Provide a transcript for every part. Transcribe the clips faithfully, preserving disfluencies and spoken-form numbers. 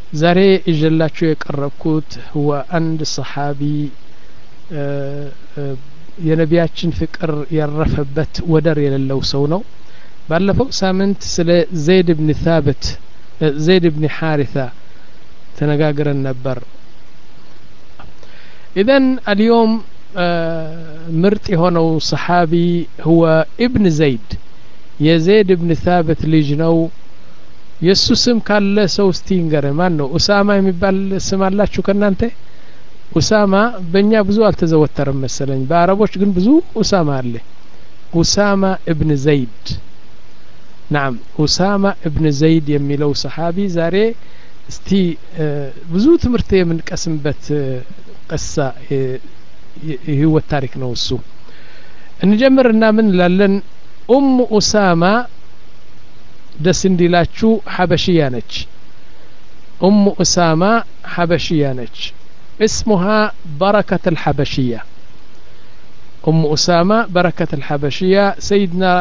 ዛሬ እጀላችሁ የቀረብኩት هو አንድ ሰሃቢ የነቢያችን ፍቅር ያረፈበት ወደር የሌለው ሰው ነው። ባለፈው ሳምንት ስለ ዘይድ ኢብኑ ثابت ዘይድ ኢብኑ ሐሪሳ ተነጋግረን ነበር። إذن اليوم ምርጥ የሆነው ሰሃቢ هو ابن زيد የዘይድ ኢብኑ ثابت ልጅ ነው። የሱ ስም ካለ ሰው እስቲ ንገረ ማን ነው? ኡሳማ የሚባል ስም አላችሁ ከናንተ? ኡሳማ በእኛ ብዙ አልተዘወተረም መሰለኝ፣ በአረቦች ግን ብዙ ኡሳማ አለ። ኡሳማ ኢብኑ ዘይድ نعم ኡሳማ ኢብኑ ዘይድ የሚለው ሰሃቢ ዛሬ እስቲ ብዙ ትምህርት የምንቀስምበት ቀሳ የህይወት ታሪክ ነው እሱ። እንጀምርና ምን ላለን ኡም ኡሳማ ደስ እንዲላችሁ ሐበሽያ ነች። ኡም ኡሳማ ሐበሽያ ነች። اسمها بركة الحبشية. ኡም ኡሳማ بركة الحبشية سيدنا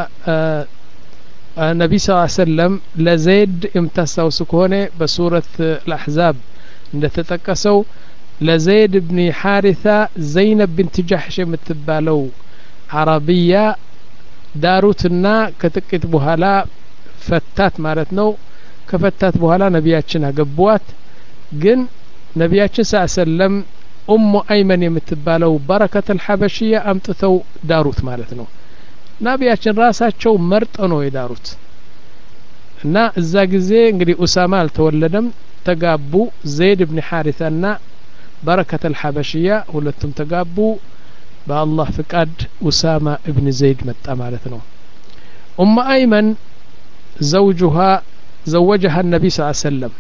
النبي صلى الله عليه وسلم لزيد امتساو سكونه بسورة الأحزاب እንደተጠቀሰው ለዘይድ ኢብኑ ሐሪሳ ዘይነብ ቢንት ጀህሽ የምትባለው አረቢያ ዳሩትና ከጥቂት በኋላ ፈታት ማለት ነው። ከፈታት በኋላ ነቢያችን አገቧት። ግን ነቢያችን ሰለላሁ ዐለይሂ ወሰለም ኡሙ አይመን የምትባለው በረከተል ሐበሽያ አምጥተው ዳሩት ማለት ነው። ነቢያችን ራሳቸው መርጠው ነው የዳሩት። እና እዛ ጊዜ እንግዲህ ኡሳማ አልተወለደም፣ ተጋቡ። ዘይድ ኢብኑ ሐሪሳና በረከተል ሐበሽያ ሁለቱም ተጋቡ። በአላህ ፍቃድ ኡሳማ ኢብኑ ዘይድ መጣ ማለት ነው። ኡሙ አይመን زوجها زوجها النبي صلى الله عليه وسلم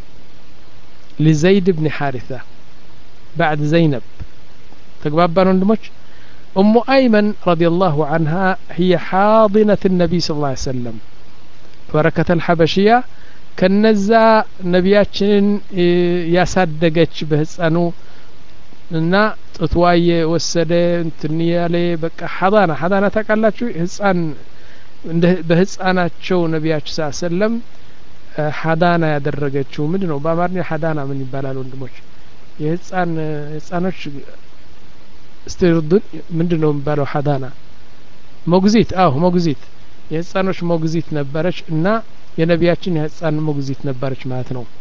لزيد بن حارثة بعد زينب. تقبابان وندمج. أم أيمن رضي الله عنها هي حاضنة النبي صلى الله عليه وسلم بركة الحبشية كنزا نبياتشن ياسدقج بهسانو እና ጥቷየ ወሰደ እንትንያለ በቃ ሐዳና ሐዳና ታቃላችሁ ህፃን እንደ በህፃናቸው ነቢያችን ሰለላሁ ዐለይሂ ወሰለም ሐዳና ያደረገችው ምንድነው? በአማርኛ ሐዳና ምን ይባላል ወንድሞች? የህፃን ህፃኖች ስትርዱን ምንድነው የሚባለው? ሐዳና ሞግዚት። አዎ ሞግዚት፣ የህፃኖች ሞግዚት ነበረች እና የነቢያችን የህፃን ሞግዚት ነበረች ማለት ነው።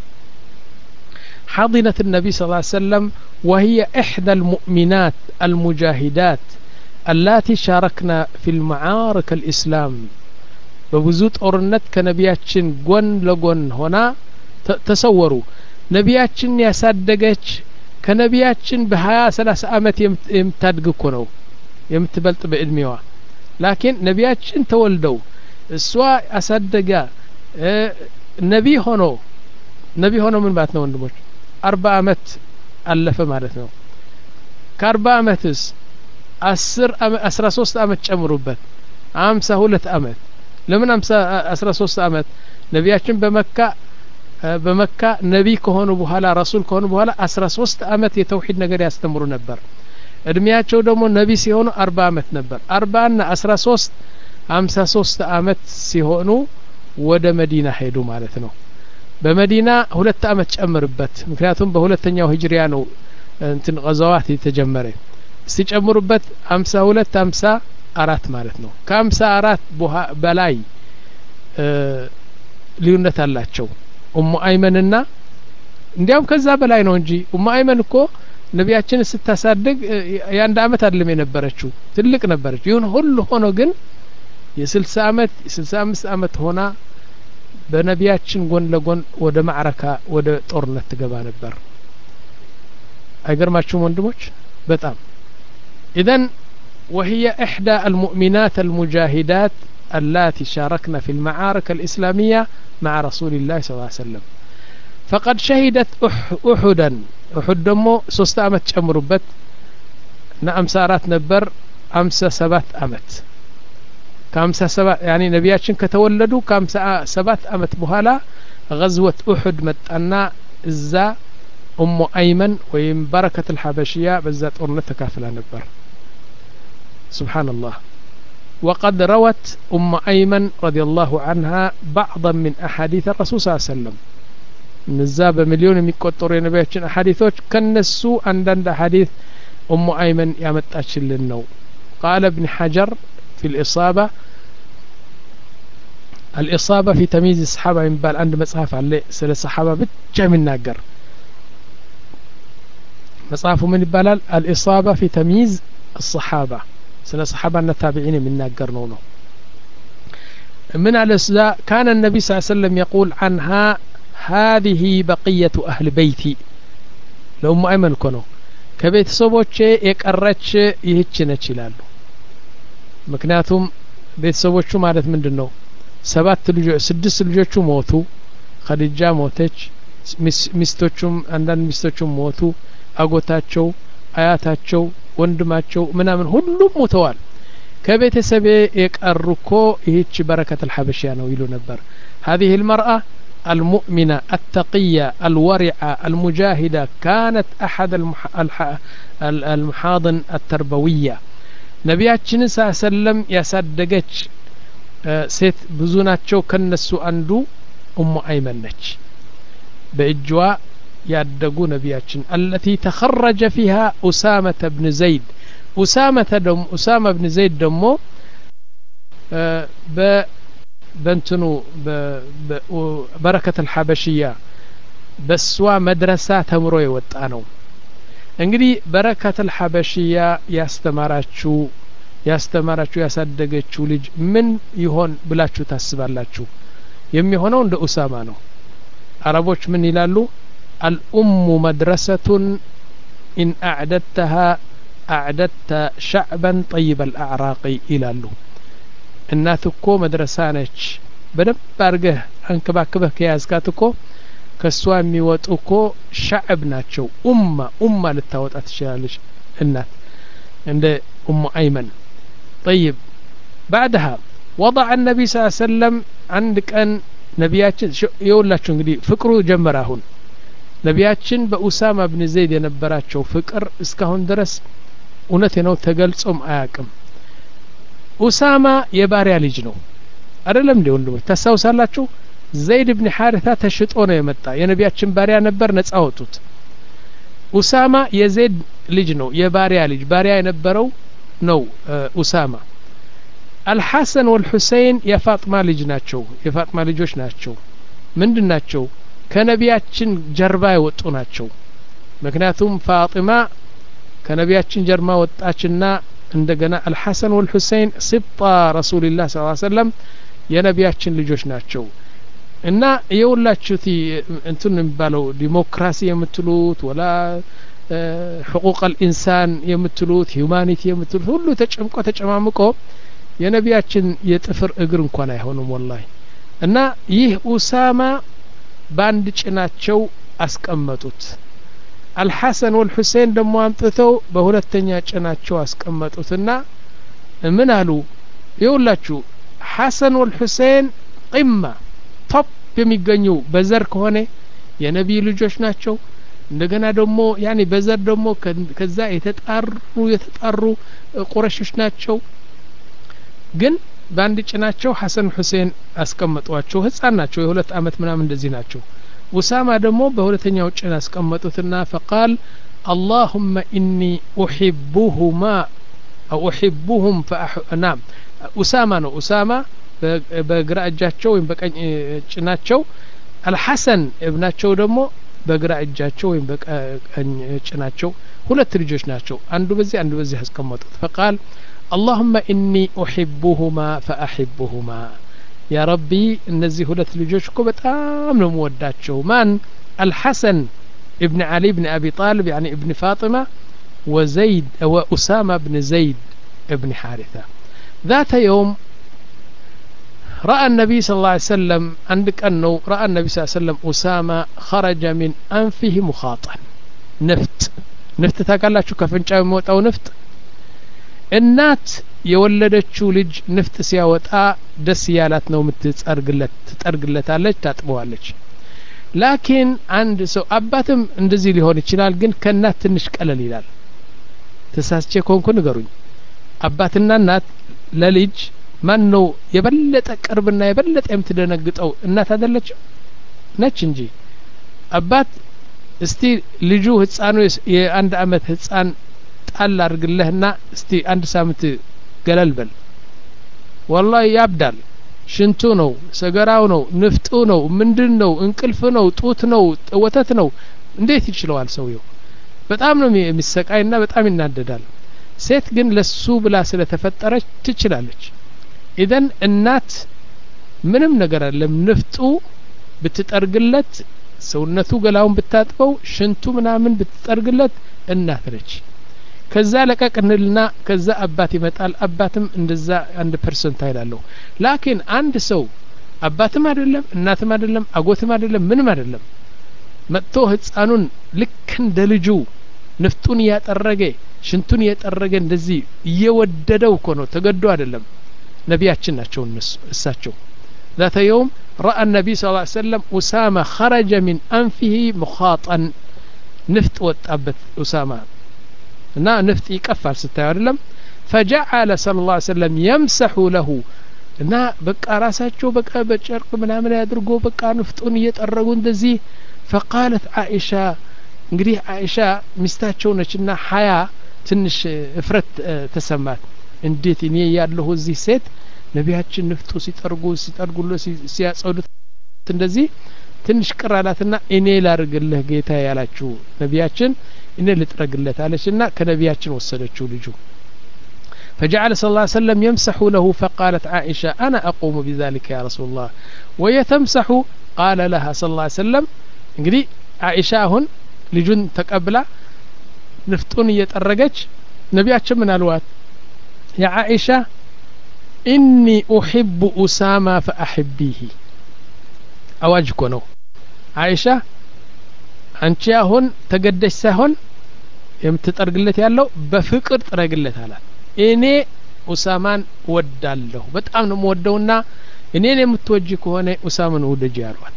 حاضنة النبي صلى الله عليه وسلم وهي إحدى المؤمنات المجاهدات اللاتي شاركنا في المعارك الإسلام. بوزوت أورنت كنبياتشن قون لقون هنا تصوروا نبياتشن يصدقج كنبياتشن بهايا ثلاث أمت يمتدقكونو يمتبلط بإدميوا، لكن نبياتشن تولدوا السواء أصدقا اه نبي هونو نبي هونو من باتنا وندموش أربع أمت ألف مالتنا كأربع أمتس أسر أم أسرة صوست أمت شمروبت أمسة هولت أمت لمن أمسة أسرة صوست أمت نبياتشن بمكة بمكة نبي كهونو بوهلا رسول كهونو بوهلا أسرة صوست أمت يتوحيد نجار يستمر نبر እድሜያቸው ደግሞ ነቢ ሲሆኑ أربع أمت ነበር። أربع እና أسرة صوست أمسة صوست أمت ሲሆኑ ወደ መዲና ሄዱ ማለት ነው። በመዲና ሁለት አመት ጨምርበት፣ ምክንያቱም በሁለተኛው ሂጅሪያ ነው እንትን غزوات የተጀመረ። ሲጨምሩበት አምሳ ሁለት አምሳ አራት ማለት ነው። ከአምሳ አራት በላይ ልዩነት አላቸው ኡሙ አይመንና እንዲያውም ከዛ በላይ ነው እንጂ ኡሙ አይመን እኮ ነቢያችን ስታሳድግ የአንድ አመት አይደለም የነበረችው፣ ትልቅ ነበረች። ይሁን ሁሉ ሆኖ ግን የስልሳ አመት የስልሳ አምስት አመት ሆና በነቢያችን ጎን ለጎን ወደ ማዕረካ ወደ ጦርነት ትገባ ነበር። አይገርማችሁም ወንድሞች? በጣም إذن وهي إحدى المؤمنات المجاهدات اللاتي شاركنا في المعارك الإسلامية مع رسول الله صلى الله عليه وسلم. فقد شهدت أحدا أحد دمو ሶስት አመት ጨምሩበት እና አምሳ አራት ነበር አምሳ ሰባት አመት ከአምሳ ሰባት ያኒ ነቢያችን ከተወለዱ ከአምሳ ሰባት አመት በኋላ غزوة أحد መጣና እዛ ኡሙ አይመን ወይም በረከት الحبشية በዛ ጦርነት ተካፍላ ነበር። سبحان الله. وقد روت أم أيمن رضي الله عنها بعضا من أحاديث الرسول صلى الله عليه وسلم. نزا بمليون የሚቆጠሩ የነቢያችን አሐዲሶች ከነሱ አንዳንድ አሐዲስ ኡሙ አይመን ያመጣችልን ነው قال ابن حجر في الإصابة الإصابة في تمييز الصحابة ينبال عند مصحف عليه سل الصحابة ብቻ የሚናገር مصحف من يبالال الإصابة في تمييز الصحابة سل الصحابة التابعين የሚናገር ነው ነው من على السلا كان النبي صلى الله عليه وسلم يقول عنها هذه بقية أهل بيتي لو ما أيمن كنوا كبيت صبوتش يقرچ ይህች ነች ይላሉ ምክንያቱም ቤተሰቦቹ ማለት ምንድነው ሰባት ልጆች ስድስት ልጆቹ ሞቱ ኸዲጃ ሞተች ሚስቶቹም አንዳንድ ሚስቶቹም ሞቱ አጎታቸው አያታቸው ወንድማቸው ምናምን ሁሉም ሞተዋል ከቤተሰብ የቀሩኮ ይህች በረከት الحبشية ነው ይሉ ነበር هذه المرأة المؤمنة التقية الورعة المجاهدة كانت أحد المح... الح... المحاضن التربوية نبياتنا صلى الله عليه وسلم يصدقች ሴት ብዙ ናቸው ከነሱ አንዱ ኡሙ አይመን ነች በእጅዋ ያደጉ ነቢያችን التي تخرج فيها أسامة بن زيد أسامة دم أسامة بن زيد دمو ب بنتنو بركة الحبشية بسوا مدرسة تمرو يوጣ ነው እንግዲህ በረከት الحبشية ያስተማራችሁ ያስተማራችሁ ያሳደገችሁ ልጅ ምን ይሆን ብላችሁ ታስባላችሁ የሚሆነው እንደ ኡሳማ ነው አረቦች ምን ይላሉ الأم مدرسة إن أعددتها أعددت شعبا طيب الأعراق ይላሉ እናት እኮ መድረሳ ነች በደንብ አርገህ አንከባከበህ ከያዝካት እኮ ከሷ የሚወጡ እኮ ሻዕብ ናቸው ኡማ ኡማ ልታወጣ ትችላለች እናት እንደ ኡሙ አይመን طيب بعدها وضع النبي صلى الله عليه وسلم عند كان ነቢያችን ይውላችሁ እንግዲህ ፍቅሩ ጀመረ አሁን ነቢያችን በኡሳማ ብን ዘይድ የነበራቸው ፍቅር እስካሁን ድረስ እውነት ነው ተገልጾም አያቅም ኡሳማ የባሪያ ልጅ ነው አይደለም እንዴ ወንድሞች ታሳውሳላችሁ ዘይድ ኢብኑ ሐሪታ ተሽጦ ነው የመጣ የነቢያችን ባሪያ ነበር ነፃ ወጡት ኡሳማ የዘይድ ልጅ ነው የባሪያ ልጅ ባሪያ የነበረው ነው ኡሳማ الحسن والحسين የፋጥማ ልጅ ናቸው የፋጥማ ልጆች ናቸው ምንድናቸው ከነቢያችን ጀርባ የወጡ ናቸው ምክንያቱም ፋጢማ ከነቢያችን ጀርባ ወጣችና እንደገና الحسن والحسين سبط رسول الله صلى الله عليه وسلم የነቢያችን ልጆች ናቸው እና የውላችሁት እንትን የሚባለው ዲሞክራሲ የምትሉት ወላ حقوق الانسان የምትሉት humanity የምትሉት ሁሉ ተጨምቆ ተጨማምቆ የነቢያችን የጥፍር እግር እንኳን አይሆንም ወላሂ እና ይህ ኡሳማ ባንድ ጭናቸው አስቀመጡት الحسن والحسين ደሞ አምጥተው በሁለተኛ ጭናቸው አስቀመጡትና ምን አሉ ይውላችሁ ሐሰን والحسين قمة ቶፕ የሚገኙ በዘር ከሆነ የነብይ ልጆች ናቸው እንደገና ደሞ ያኒ በዘር ደሞ ከዛ የተጣሩ የተጣሩ ቁረሾች ናቸው ግን ባንድ ጭናቸው ሐሰን ሁሴን አስቀመጧቸው ህፃን ናቸው የሁለት አመት ምናምን እንደዚህ ናቸው ኡሳማ ደግሞ በሁለተኛው ጭን አስቀመጡትና فقال اللهم اني احبهما او احبهم فانا ኡሳማ ነው ኡሳማ በግራ እጃቸው ወይም በቀኝ ጭናቸው الحسن ابنቸው ደግሞ በግራ እጃቸው ወይም በቀኝ ጭናቸው ሁለት ልጆች ናቸው አንዱ በዚህ አንዱ በዚህ አስቀመጡት فقال اللهم إني أحبهما فأحبهما يا ربي እነዚህ ሁለት ልጆች እኮ በጣም ነው የምወዳቸው ማን الحسن ابن علي بن أبي طالب يعني ابن فاطمة وزيد وأسامة بن زيد ابن حارثة ذات يوم رأى النبي صلى الله عليه وسلم عندك أنه رأى النبي صلى الله عليه وسلم أسامة خرج من أنفه مخاطا نفط نفط تاقلاتشو كفنجاو موتاو نفط እናት የወለደችው ልጅ ንፍጥ ሲያወጣ ደስ ያላት ነው የምትጸርግለት ትጠርግለታለች ታጥበዋለች ላኪን አንድ ሰው አባትም እንደዚህ ሊሆን ይችላል ግን ከናት ትንሽ ቀለል ይላል ተሳስቼ ኮንኩ ንገሩኝ አባትና እናት ለልጅ ማን ነው የበለጠ ቅርብና የበለጠ የምትደነግጠው እናት አይደለች ነች እንጂ አባት እስቲ ልጁ ህፃኑ የአንድ አመት ህፃን ጣል አድርግለህና እስቲ አንድ ሳምንት ገለልበል والله ያብዳል ሽንቱ ነው ሰገራው ነው ንፍጡ ነው ምንድነው እንቅልፍ ነው ጡት ነው ወተት ነው እንዴት ይችላል ሰውየው በጣም ነው የሚሰቃይና በጣም ይናደዳል ሴት ግን ለሱ ብላ ስለተፈጠረች ትችላለች ኢደን እናት ምንም ነገር አይደለም ንፍጡ ብትጠርግለት ሰውነቱ ገላውን ብታጥበው ሽንቱ ምናምን ብትጠርግለት እናት ነች ከዛ ለቀቅንልና ከዛ አባት ይመጣል አባትም እንደዛ አንድ ፐርሰንት አይላለው ላኪን አንድ ሰው አባትም አይደለም እናትም አይደለም አጎትም አይደለም ምንም አይደለም መጥቶ ህፃኑን ልክ እንደ ልጁ ንፍጡን ያጠረገ ሽንቱን ያጠረገ እንደዚህ እየወደደው እኮ ነው ተገዶ አይደለም ነቢያችን ናቸው እነሱ እሳቸው ذات يوم راى النبي صلى الله عليه وسلم اسامه خرج من انفه مخاطا نفط وطابت اسامه እና ንፍጥ ይቀፋል ስታዩ አይደለም فجعل صلى الله عليه وسلم يمسح له እና በቃ ራሳቸው በቃ በጨርቅ ምናምን ያድርጎ በቃ ንፍጡን እየጠረጉ እንደዚህ فقالت عائشه እንግዲህ አይሻ ሚስታቸው ነችና ሀያ ትንሽ እፍረት ተሰማት እንዴት እኔ ያለሁ እዚህ ሴት ነቢያችን ንፍጡ ሲጠርጉ ሲጠርጉሉ ሲያጸዱት እንደዚህ ትንሽ ቅራላትና እኔ ላርግልህ ጌታ ያላችሁ ነቢያችን እኔ ልጥረግለት አለችና ከነቢያችን ወሰደችው ልጁ فجعل صلى الله عليه وسلم يمسح له فقالت عائشة أنا أقوم بذلك يا رسول الله ويتمسح قال لها صلى الله عليه وسلم እንግዲህ عائشة هون ልጁን ተቀብላ ንፍጡን እየጠረገች ነቢያችን ምን አልዋት يا عائشة إني أحب أسامة فأحبيه أواجكو نو عائشة አንቺ አሁን ተገደሽ ሳይሆን የምትጠርግለት ያለው በፍቅር ጥረግለት አላት እኔ ኡሳማን ወዳለሁ በጣም ነው ወደውና እኔን የምትወጂ ከሆነ ኡሳማን ወደጂ ያሏት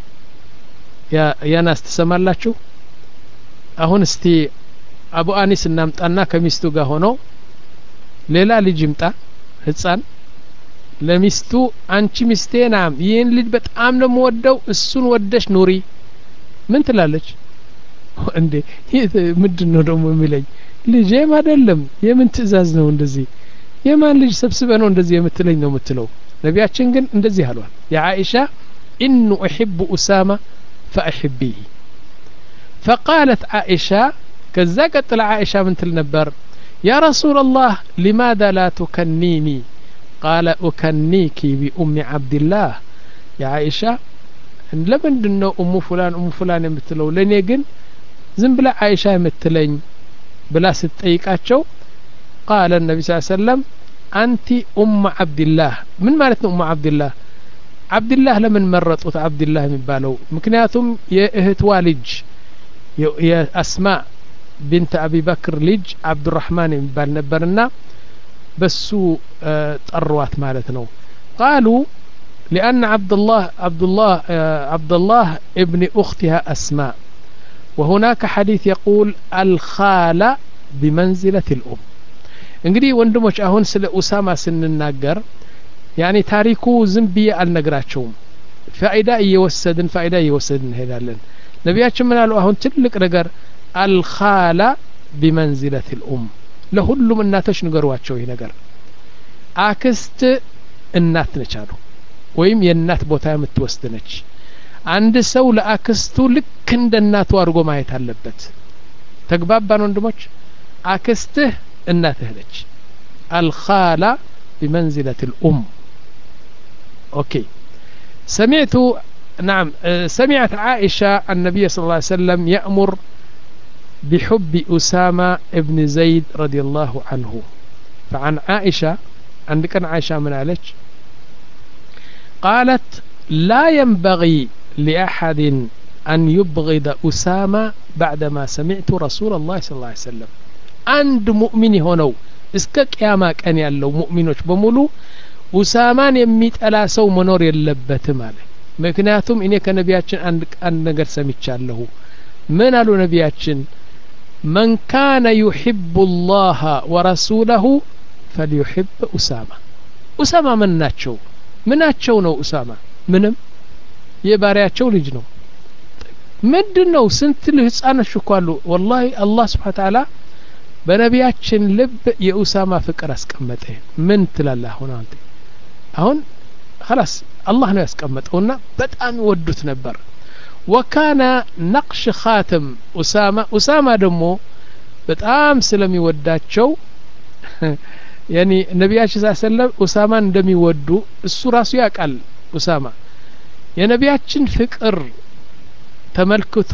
ያ ያናስ ተሰማላችሁ አሁን እስቲ አቡ አኒስ እናምጣና ከሚስቱ ጋር ሆኖ ሌላ ልጅ ይምጣ ህፃን ለሚስቱ አንቺ ሚስቴናም ይሄን ልጅ በጣም ነው ወደው እሱን ወደሽ ኑሪ ምን ትላለች እንዴ ምንድነው ደግሞ የሚለኝ ልጄም አይደለም የምን ትእዛዝ ነው እንደዚህ የማን ልጅ ሰብስበ ነው እንደዚህ የምትለኝ ነው የምትለው ነቢያችን ግን እንደዚህ አሏል ያ አይሻ ኢኑ احب اسامه فاحبيه فقالت عائشه كذا قتل عائشه من تلنبر يا رسول الله لماذا لا تكنيني قال اكنيك بام عبد الله يا عائشه ለምንድነው ኡሙ ፉላን ኡሙ ፉላን የምትለው ለኔ ግን ዝም ብላ አይሻ የምትለኝ ብላ ስትጠይቃቸው قال النبي صلى الله عليه وسلم انت ام عبد الله ምን ማለት ነው ኡሙ عبد الله عبد الله ለምን መረጡት عبد الله የሚባለው ምክንያቱም የእህትዋ ልጅ የአስማ ቢንት አቢ በክር ልጅ عبد الرحمن የሚባል ነበርና በሱ ጠሯት ማለት ነው قالوا لأن عبد الله عبد الله عبد الله ابن أختها أسماء وهناك حديث يقول الخالة بمنزلة الأم እንግዲህ ወንድሞች አሁን ስለ ኡሳማ ስንናገር ያኒ ታሪኩ ዝም ብዬ አልነግራቸውም ፋይዳ እየወሰድን ፋይዳ እየወሰድን ሄዳለን ነቢያችን ምን አሉ አሁን ትልቅ ነገር الخالة بمنزلة الأم ለሁሉም እናቶች ንገሯቸው ይሄ ነገር አክስት እናት ነች አሉ ወይም የእናት ቦታ የምትወስድ ነች አንድ ሰው ለአክስቱ ልክ እንደ እናቱ አድርጎ ማየት አለበት ተግባባን ወንድሞች አክስትህ እናትህ ነች الخالة بمنزلة الأم أوكي سمعت نعم سمعت عائشة النبي صلى الله عليه وسلم يأمر بحب أسامة ابن زيد رضي الله عنه فعن عائشة عندك عائشة من عليك قالت لا ينبغي لأحد أن يبغض أسامة بعدما سمعت رسول الله صلى الله عليه وسلم عند مؤمن هنا እስከ ቂያማ ቀን ያለው ሙእሚኖች በሙሉ ኡሳማን የሚጠላ ሰው መኖር የለበትም አለ ምክንያቱም እኔ ከነቢያችን አንድ አንድ ነገር ሰምቻለሁ ምን አሉ ነቢያችን من كان يحب الله ورسوله فليحب أسامة أسامة من ናቸው ምናቸው ነው ኡሳማ ምንም የባሪያቸው ልጅ ነው ምንድነው ስንት ህፃኖች እኮ አሉ والله الله سبحانه وتعالى በነቢያችን ልብ የኡሳማ ፍቅር አስቀመጠ ምን ትላለህ አሁን አንተ አሁን خلاص الله ነው ያስቀመጠውና በጣም ይወዱት ነበር وكان نقش خاتم أسامة أسامة دمو በጣም ስለሚወዳቸው ያኒ ነብያችን ሰለላሁ ኡሳማን እንደሚወዱ እሱ ራሱ ያውቃል ኡሳማ የነብያችን ፍቅር ተመልክቶ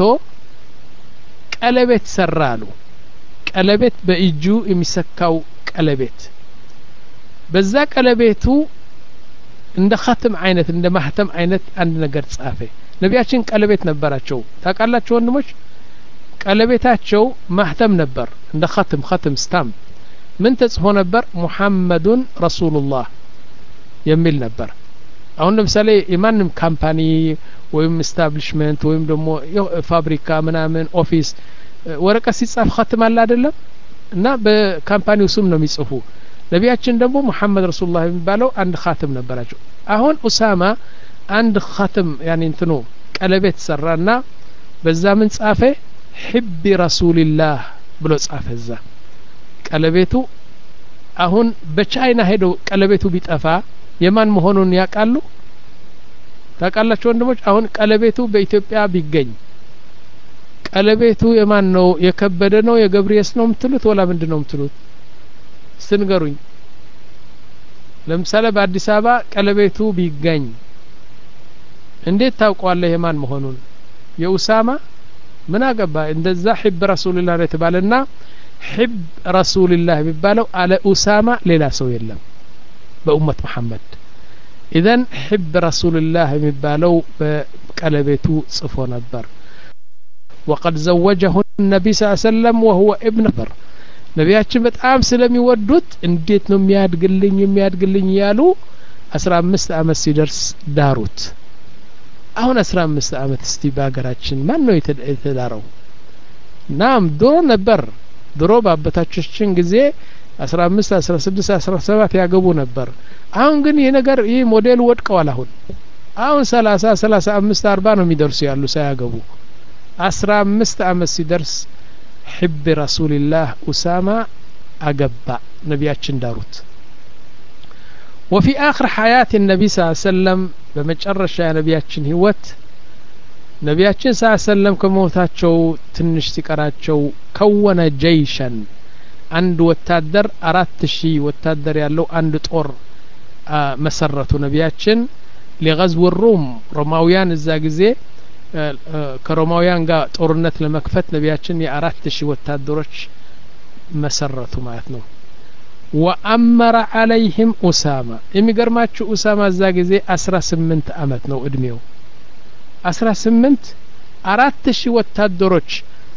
ቀለበት ሰራሉ ቀለበት በእጁ የሚሰካው ቀለበት በዛ ቀለበቱ እንደ ختم አይነት እንደ ማህተም አይነት አንድ ነገር ጻፈ ነብያችን ቀለበት ነበራቸው ታውቃላችሁ ወንድሞች ቀለበታቸው ማህተም ነበር እንደ ختم ختم ስታምፕ ምን ተጽፎ ነበር ሙሐመዱን ረሱሉላህ የሚል ነበር አሁን ለምሳሌ የማንም ካምፓኒ ወይም ኤስታብሊሽመንት ወይም ደግሞ ፋብሪካ ምናምን ኦፊስ ወረቀት ሲጻፍ ختم አለ አይደለም እና በካምፓኒው ስም ነው የሚጽፉ ነብያችን ደግሞ ሙሐመድ ረሱሉላህ የሚባለው አንድ ختم ነበራቸው አሁን ኡሳማ አንድ ختم يعني እንትኑ ቀለበት ሰራና በዛ ምን ጻፈ حب رسول الله ብሎ ጻፈ እዛ ቀለበቱ አሁን በቻይና ሄዶ ቀለበቱ ቢጠፋ የማን መሆኑን ያውቃሉ ታውቃላችሁ ወንድሞች አሁን ቀለበቱ በኢትዮጵያ ቢገኝ ቀለበቱ የማን ነው የከበደ ነው የገብርኤስ ነው ምትሉት ወላ ምንድነው ምትሉት ስንገሩኝ ለምሳሌ በአዲስ አበባ ቀለበቱ ቢገኝ እንዴት ታውቋለህ የማን መሆኑን የኡሳማ ምን አገባ እንደዛ حب رسول الله የተባለና حب رسول الله ቢባለው አለ ኡሳማ ሌላ ሰው የለም በኡመት መሐመድ اذن حب رسول الله የሚባለው በቀለበቱ ጽፎ ነበር وقد زوجه النبي صلى الله عليه وسلم وهو ابن نبر ነቢያችን በጣም ስለሚወዱት እንዴት ነው የሚያድግልኝ የሚያድግልኝ ያሉ አስራ አምስት አመት ሲደርስ ዳሩት አሁን አስራ አምስት አመት እስቲ ባገራችን ማን ነው የተዳረው ናም ድሮ ነበር ድሮ ባበታችን ጊዜ አስራ አምስት አስራ ስድስት አስራ ሰባት ያገቡ ነበር አሁን ግን ይሄ ነገር ይሄ ሞዴል ወድቀዋል አሁን አሁን ሰላሳ ሰላሳ አምስት አርባ ነው የሚደርሱ ያሉ ሳያገቡ አስራ አምስት አመት ሲደርስ حب رسول الله أسامة أجبا نبياتشن داروت وفي آخر حياة النبي صلى الله عليه وسلم بمجرش يا نبياتشن هوت نبياتشن صلى الله عليه وسلم كموتاتشو تنشتكراتشو كون جيشا عند وتادر أراتشي وتادر يالو عند طور آه مسرته نبياتشن لغزو الروم روماويان الزاقزي ከሮማውያን ጋር ጦርነት ለመክፈት ነብያችን የአራት ሺህ ወታደሮች መሰረቱ ማለት ነው ወአመረ عليهم ኡሳማ የሚገርማችሁ ኡሳማ እዛ ጊዜ አስራ ስምንት አመት ነው እድሜው አስራ ስምንት አራት ሺህ ወታደሮች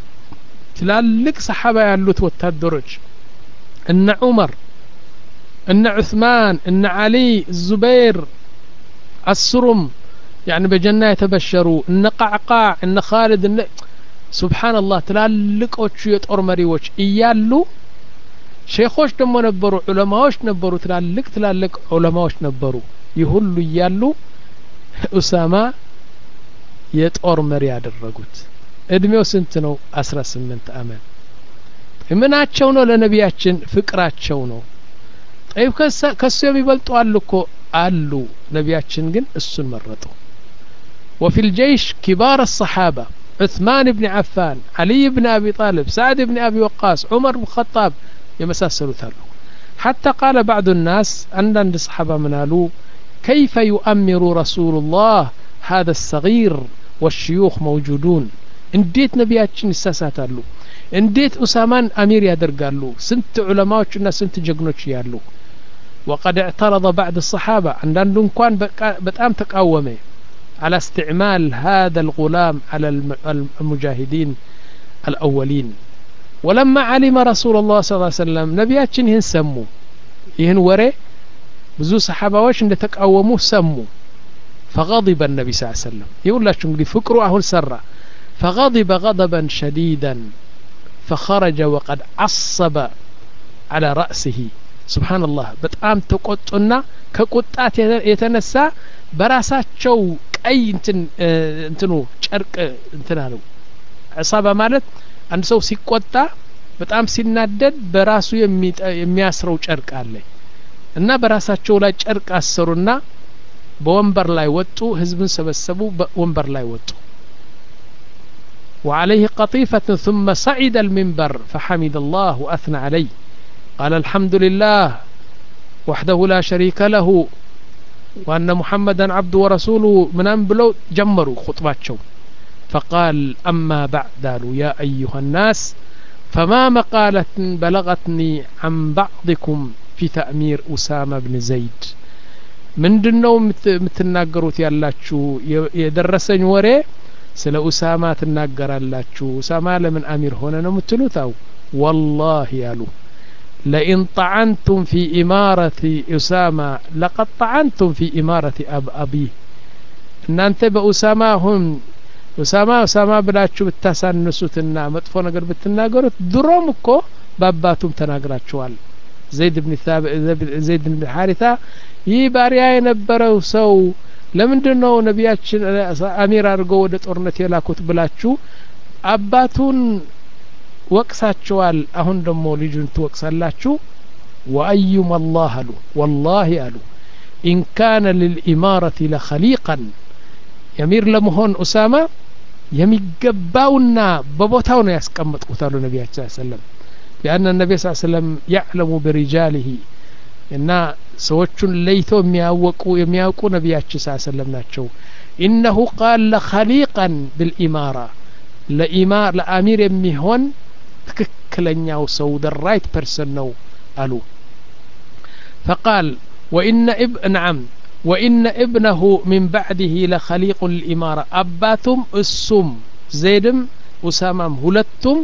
ትላልቅ ሰሃባ ያሉት ወታደሮች እነ ዑመር እነ ዑስማን እነ አሊ ዙበይር አስሩም يعني بجنة يتبشروا إن قعقاع إن خالد إن سبحان الله تلالقوش يطور مريوش إيالو شيخوش دمو نبرو علماوش نبرو تلالق تلالق علماوش نبرو يهلو إيالو أسامة يطور مرياد الرقوت ادميو سنتنو أسرى سمنت أمن مناتشونو لنبياتشن فكراتشونو طيب كسو يوم يبلطو قالوكو قالو نبياتشن جن السن مرتو وفي الجيش كبار الصحابة عثمان بن عفان علي بن أبي طالب سعد بن أبي وقاص عمر بن الخطاب يمساسلوا ثلو حتى قال بعض الناس أن الصحابة منالو كيف يؤمر رسول الله هذا الصغير والشيوخ موجودون انديت نبياتشن الساساتالو انديت أسامان أمير يادرقالو سنت علماء سنت جقنوش يالو وقد اعترض بعض الصحابة عندهم كان بتأم تقاومه على استعمال هذا الغلام على المجاهدين الأولين ولما علم رسول الله صلى الله عليه وسلم نبياتشن هن سمو يهن وري بزو صحابة واش ان تقاوموه سمو فغضب النبي صلى الله عليه وسلم يقول لا شنقلي فكروا أهل سرة فغضب غضبا شديدا فخرج وقد عصب على رأسه سبحان الله بتقام تقطنا كقطات يتنسى براساتشو ቀይ እንትን እንትኑ ጨርቅ እንትን አለው عصابة ማለት አንድ ሰው ሲቆጣ በጣም ሲናደድ በራሱ የሚያስረው ጨርቅ አለ እና በራሳቸው ላይ ጨርቅ አሰሩና በወንበር ላይ ወጡ ህዝብን ሰበሰቡ በወንበር ላይ ወጡ وعليه قطيفة ثم صعد المنبر فحمد الله وأثنى عليه قال الحمد لله وحده لا شريك له وأن محمدا عبده ورسوله من أنبلو جمروا خطباتهم فقال أما بعد يا أيها الناس فما مقالة بلغتني عن بعضكم في تأمير أسامة بن زيد من دنو متناقروت يالاتشو يدرسن وري سلا أسامة تناقر اللاتشو أسامة لمن أمير هنا نمتلوتاو والله يالو لئن طعنتم في إمارة أسامة لقد طعنتم في إمارة أب أبيه إن أنت بأسامة هم أسامة أسامة بلاتشو بتسانسوتنا مطفو نقر بتناقروت درومكو باباتهم تناقراتشوال زيد بن ثابت زيد بن حارثة يباريا ينبرو سو ለምንድነው ነቢያችን አሚር አድርገው ወደ ጦርነት የላኩት ብላችሁ አባቱን ወቅሳቸዋል አሁን ደግሞ ልጁን ትወቅሳላችሁ ወአዩም الله አሉ والله አሉ إن كان للإمارة لخليقا يمير لمهون أسامة የሚገባውና በቦታው ነው ያስቀመጥኩት አሉ ነቢያችን ሰለላሁ ዐለይሂ ወሰለም لأن النبي صلى الله عليه وسلم يعلم برجاله እና ሰዎችን ለይቶ የሚያወቁ የሚያውቁ ነቢያችን ሰለላሁ ዐለይሂ ወሰለም ናቸው إنه قال لخليقا بالإمارة لإمار لأمير የሚሆን ትክክለኛው ሰው the right person ነው አሉ فقال وإن ابن نعم وإن ابنه من بعده لخليق الإمارة أباتهم السم زيدم أسامم ሁለቱም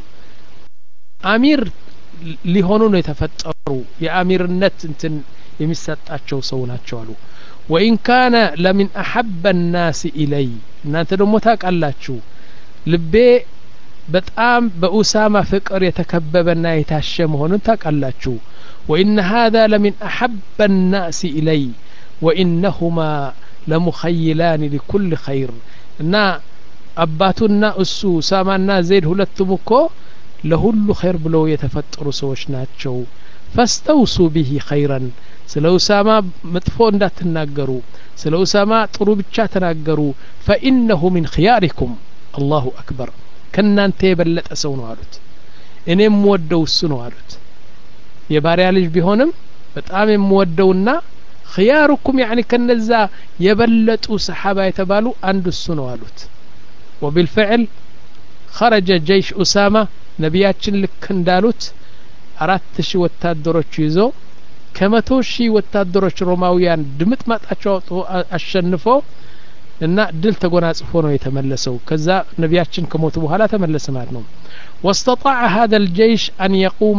አሚር ሊሆኑ ነው የተፈጠሩ የአሚርነት እንትን የሚሰጣቸው ሰው ናቸው አሉ وإن كان لمن أحب الناس إلي እናንተ ደግሞ ታውቃላችሁ ልቤ በጣም በኡሳማ ፍቅር የተከበበና የታሸ መሆኑን ታውቃላችሁ وإن هذا لمن أحب الناس إلي وإنهما لمخيلان لكل خير እና አባቱና እሱ ኡሳማና ዘይድ ሁለቱም እኮ ለሁሉ ኸይር ብለው የተፈጠሩ ሰዎች ናቸው فاستوصوا به خيرا ስለ ኡሳማ መጥፎ እንዳትናገሩ ስለ ኡሳማ ጥሩ ብቻ ተናገሩ فإنه من خياركم الله أكبر ከናንተ የበለጠ ሰው ነው አሉት እኔም ወደው እሱ ነው አሉት የባሪያ ልጅ ቢሆንም በጣም የምወደውና خياركم يعني ከነዛ የበለጡ ሰሃባ የተባሉ አንዱ እሱ ነው አሉት وبالفعل خرج جيش أسامة ነቢያችን ልክ እንዳሉት አራት ሺህ ወታደሮች ይዞ ከመቶ ሺህ ወታደሮች ሮማውያን ድምጥ ማጣቸው አሸንፎ እና ድል ተጎናጽፎ ነው የተመለሰው ከዛ ነቢያችን ከሞቱ በኋላ ተመለሰ ማለት ነው واستطاع هذا الجيش أن يقوم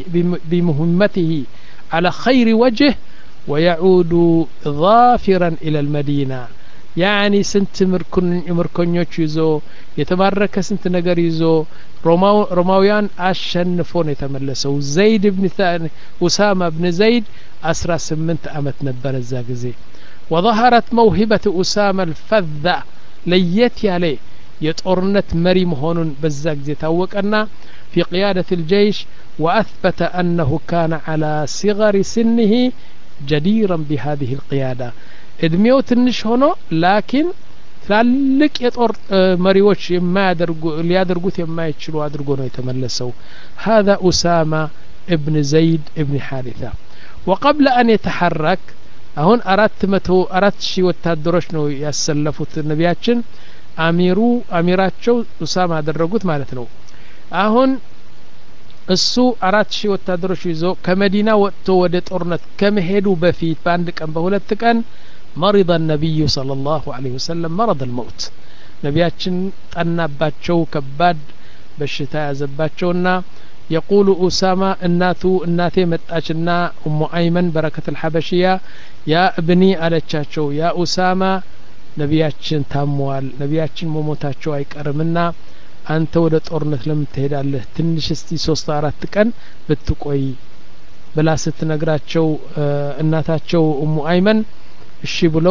بمهمته على خير وجه ويعود ظافرا إلى المدينة يعني سنت مركن مركنيوች ይዞ የተማረከ ስንት ነገር ይዞ ሮማው ሮማውያን አሸንፎ ነው የተመለሰው ዘይድ ኢብኑ ኡሳማ ኢብኑ ዘይድ አስራ ስምንት አመት ነበር እዛ ጊዜ وظهرت موهبة أسامة الفذة ليت ያለ የጦርነት መሪ መሆኑን በዛ ጊዜ ታወቀና في قيادة الجيش وأثبت أنه كان على صغر سنه جديرا بهذه القيادة እድሜው ትንሽ ሆኖ ላኪን ትላልቅ የጦር መሪዎች የማያደርጉ ሊያደርጉት የማይችሉ አድርጎ ነው የተመለሰው هذا أسامة ابن زيد ابن حارثة وقبل أن يتحرك አሁን አራት መቶ አራት ሺህ ወታደሮች ነው ያሰለፉት ነቢያችን አሚሩ አሚራቸው ኡሳማ አደረጉት ማለት ነው አሁን እሱ አራት ሺህ ወታደሮች ይዞ ከመዲና ወጥቶ ወደ ጦርነት ከመሄዱ በፊት በአንድ ቀን በሁለት ቀን مرض النبي صلى الله عليه وسلم مرض الموت ነቢያችን ጠናባቸው ከባድ በሽታ ያዘባቸውና يقول أسامة እናቱ እናቴ መጣችና ኡሙ አይመን በረከት الحبشية يا ابني አለቻቸው يا أسامة ነቢያችን ታሟል ነቢያችን መሞታቸው አይቀርምና አንተ ወደ ጦርነት ለምን ትሄዳለህ ትንሽ እስቲ ሶስት አራት ቀን ብትቆይ ብላ ስትነግራቸው እናታቸው ኡሙ አይመን እሺ ብለው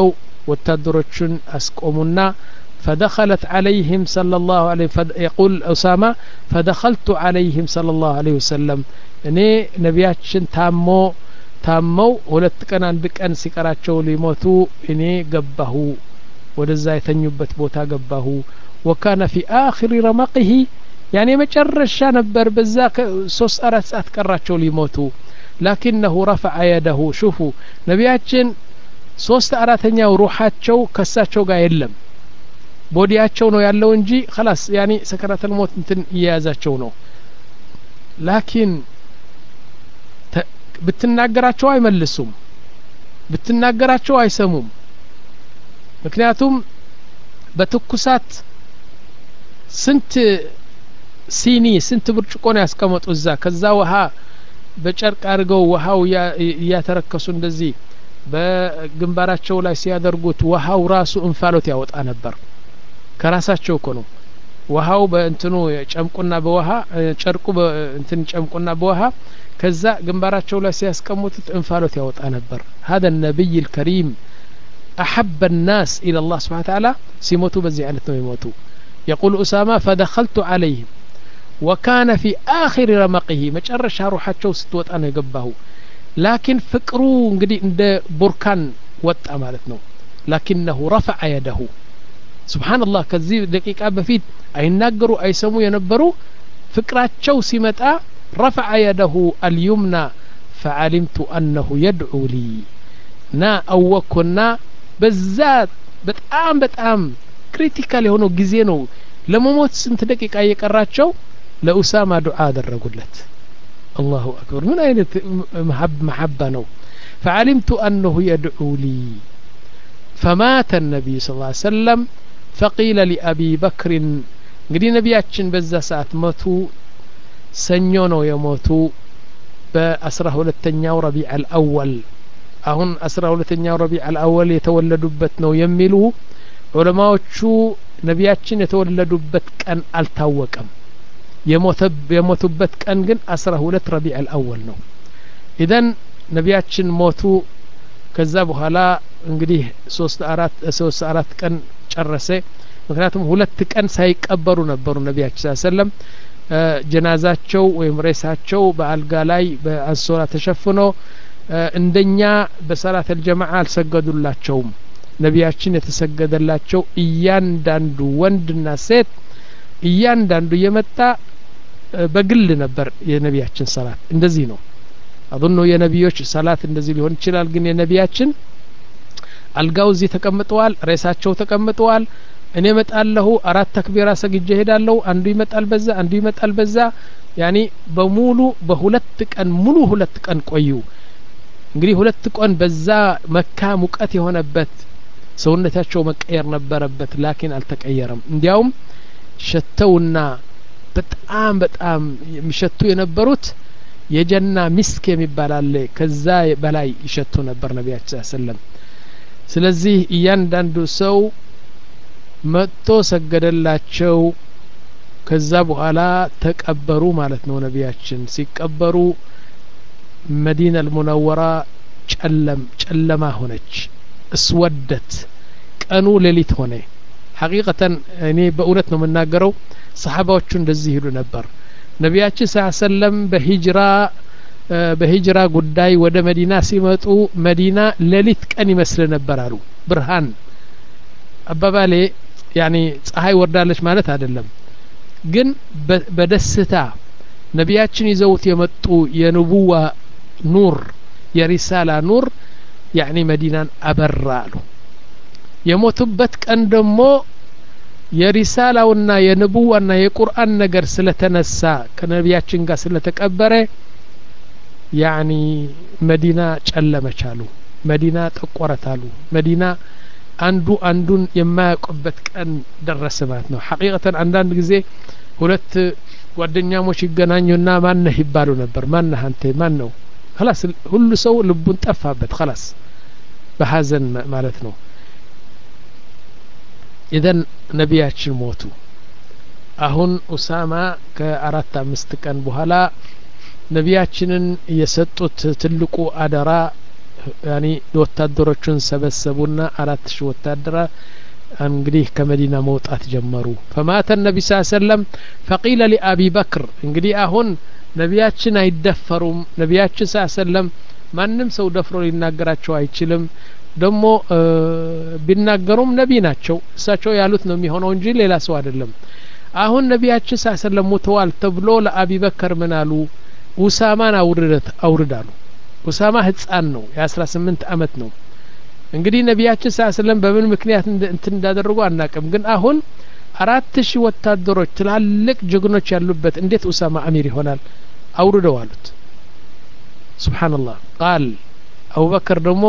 ወታደሮችን አስቆሙና فدخلت عليهم صلى الله عليه وسلم يقول أسامة فدخلت عليهم صلى الله عليه وسلم እኔ ነቢያችን ታሞ ታመው ሁለት ቀን አንድ ቀን ሲቀራቸው ሊሞቱ እኔ ገባሁ ወደዛ የተኙበት ቦታ ገባሁ وكان في آخر رمقه يعني መጨረሻ ነበር በዛ ሶስት አራት ሰዓት ቀራቸው ሊሞቱ لكنه رفع يده شوفوا ነቢያችን ሶስት አራተኛው ሩሃቸው ከሳቸው ጋር የለም ቦዲያቸው ነው ያለው እንጂ خلاص يعني سكرات الموت እንትን ይያዛቸው ነው لكن ብትናገራቸው አይመልሱም ብትናገራቸው አይሰሙም ምክንያቱም በትኩሳት ስንት ሲኒ ስንት ብርጭቆ ነው ያስቀመጡ እዛ ከዛ ውሃ በጨርቅ አድርገው ውሃው ያተረከሱ እንደዚህ በግንባራቸው ላይ ሲያደርጉት ውሃው ራሱ እንፋሎት ያወጣ ነበር ከራሳቸው እኮ ነው ውሃው በእንትኑ ጨምቁና በውሃ ጨርቁ በእንትን ጨምቁና በውሃ ከዛ ግንባራቸው ላይ ሲያስቀምጡት እንፋሎት ያወጣ ነበር هذا النبي الكريم أحب الناس إلى الله سبحانه وتعالى سيموتوا بزي على يموتوا يقول أسامة فدخلت عليهم وكان في آخر رمقه مجرش روحاتشو ستوت أنا يقبه لكن فكروا انقدي عند بركان وطأ مالتنا لكنه رفع يده سبحان الله كذي دقيقة بفيد أي ناقروا أي سمو ينبروا فكراتشو سمتا رفع يده اليمنى فعلمت أنه يدعو لي نا أوكنا بزات بتأم بتأم كريتيكال هونو جزينو لما موت سنت دقيقة يقراتشو لأسامة دعاء درقلت الله أكبر من أين محب محبة نو فعلمت أنه يدعو لي فمات النبي صلى الله عليه وسلم فقيل لأبي بكر قدي نبياتشن بزا ساعت موتو سنيونو يموتو بأسره للتنياو ربيع الأول أهن أسره للتنياو ربيع الأول يتولدوا بتنو يميلو علماء شو نبياتشن يتولدوا بتكن التوكم يموتب يموتبت كان جن أسره لت ربيع الأول نو إذن نبياتشن موتو كذبوا هلا እንግዲህ ሶስት አራት ሶስት አራት ቀን ጨረሰ ምክንያቱም ሁለት ቀን ሳይቀበሩ ነበሩ ነብያችን ሰለላሁ ዐለይሂ ወሰለም ጀናዛቸው ወይም ሬሳቸው በአልጋ ላይ በአንሶላ ተሸፍኖ እንደኛ በሰላት الجماعه አልሰገዱላቸውም ነብያችን የተሰገደላቸው እያንዳንዱ ወንድና ሴት እያንዳንዱ የመጣ በግል ነበር የነብያችን ሰላት እንደዚህ ነው አሁን የነብዮች ሰላት እንደዚህ ሊሆን ይችላል ግን የነብያችን አልጋው እዚህ ተቀምጠዋል ሬሳቸው ተቀምጠዋል እኔ መጣለሁ አራት ተክቢራ ሰግጄ ሄዳለሁ አንዱ ይመጣል በዛ አንዱ ይመጣል በዛ ያኒ በሙሉ በሁለት ቀን ሙሉ ሁለት ቀን ቆዩ እንግዲህ ሁለት ቀን በዛ መካ ሙቀት የሆነበት ሰውነታቸው መቀየር ነበረበት ላኪን አልተቀየረም እንዲያውም ሸተውና በጣም በጣም የሚሸቱ የነበሩት የጀና ሚስክ የሚባል አለ ከዛ በላይ ይሸቱ ነበር ነብያችን ሰለላሁ ዐለይሂ ወሰለም ስለዚህ እያንዳንዱ ሰው መጥቶ ሰገደላቸው ከዛ በኋላ ተቀበሩ ማለት ነው ነብያችን ሲቀበሩ መዲና አልሙነወራ ጨለም ጨለማ ሆነች እስወደት ቀኑ ሌሊት ሆነ ሐቂቀተን እኔ በእውነት ነው መናገረው ሰሃባዎቹ እንደዚህ ይሉ ነበር ነብያችን ሰለላሁ ዐለይሂ ወሰለም በሂጅራ በሂጅራ ጉዳይ ወደ መዲና ሲመጡ መዲና ሌሊት ቀን ይመስል ነበር አሉ ብርሃን አባባሌ ያኒ ፀሐይ ወርዳለች ማለት አይደለም ግን በደስታ ነብያችን ይዘውት የመጡ የንቡዋ ኑር የሪሳላ ኑር ያኒ መዲናን አበራሉ የሞቱበት ቀን ደግሞ የሪሳላውና የንቡዋና የቁርአን ነገር ስለተነሳ ከነብያችን ጋር ስለተቀበረ ያኒ መዲና ጨለመቻሉ መዲና ተቆረታሉ መዲና አንዱ አንዱን የማያውቅበት ቀን ደረሰ ማለት ነው ሐቂቀተን አንዳንድ ጊዜ ሁለት ጓደኛሞች ይገናኙና ማን ነህ ይባሉ ነበር ማን ነህ አንተ ማን ነው خلاص ሁሉ ሰው ልቡን ጠፋበት خلاص በሐዘን ማለት ነው ኢዘን ነብያችን ሞቱ አሁን ኡሳማ ከአራት አምስት ቀን በኋላ ነብያችንን የሰጡት ትልቁ አደራ يعني ወታደሮችን ሰበሰቡና አራት ሺህ ወታደራ እንግዲህ ከመዲና መውጣት ጀመሩ فمات النبي صلى الله عليه وسلم فقيل لأبي بكر እንግዲህ አሁን ነቢያችን አይደፈሩም ነቢያችን صلى الله عليه وسلم ማንንም ሰው ደፍሮ ሊናገራቸው አይችልም ደሞ ቢናገሩም ነቢ ናቸው እሳቸው ያሉት ነው የሚሆነው እንጂ ሌላ ሰው አይደለም አሁን ነቢያችን صلى الله عليه وسلم ሞተዋል ተብሎ ለአቢ በከር ምን አሉ ኡሳማን አውርደት አውርዳሉ ኡሳማ ህፃን ነው የ18 አመት ነው እንግዲህ ነቢያችን صلى الله عليه وسلم በምን ምክንያት እንትን እንዳደረጉ አናቀም ግን አሁን አራት ሺህ ወታደሮች ትላልቅ ጀግኖች ያሉበት እንዴት ኡሳማ አሚር ይሆናል አውርደው አሉት ሱብሃንአላህ قال አቡ በከር ደግሞ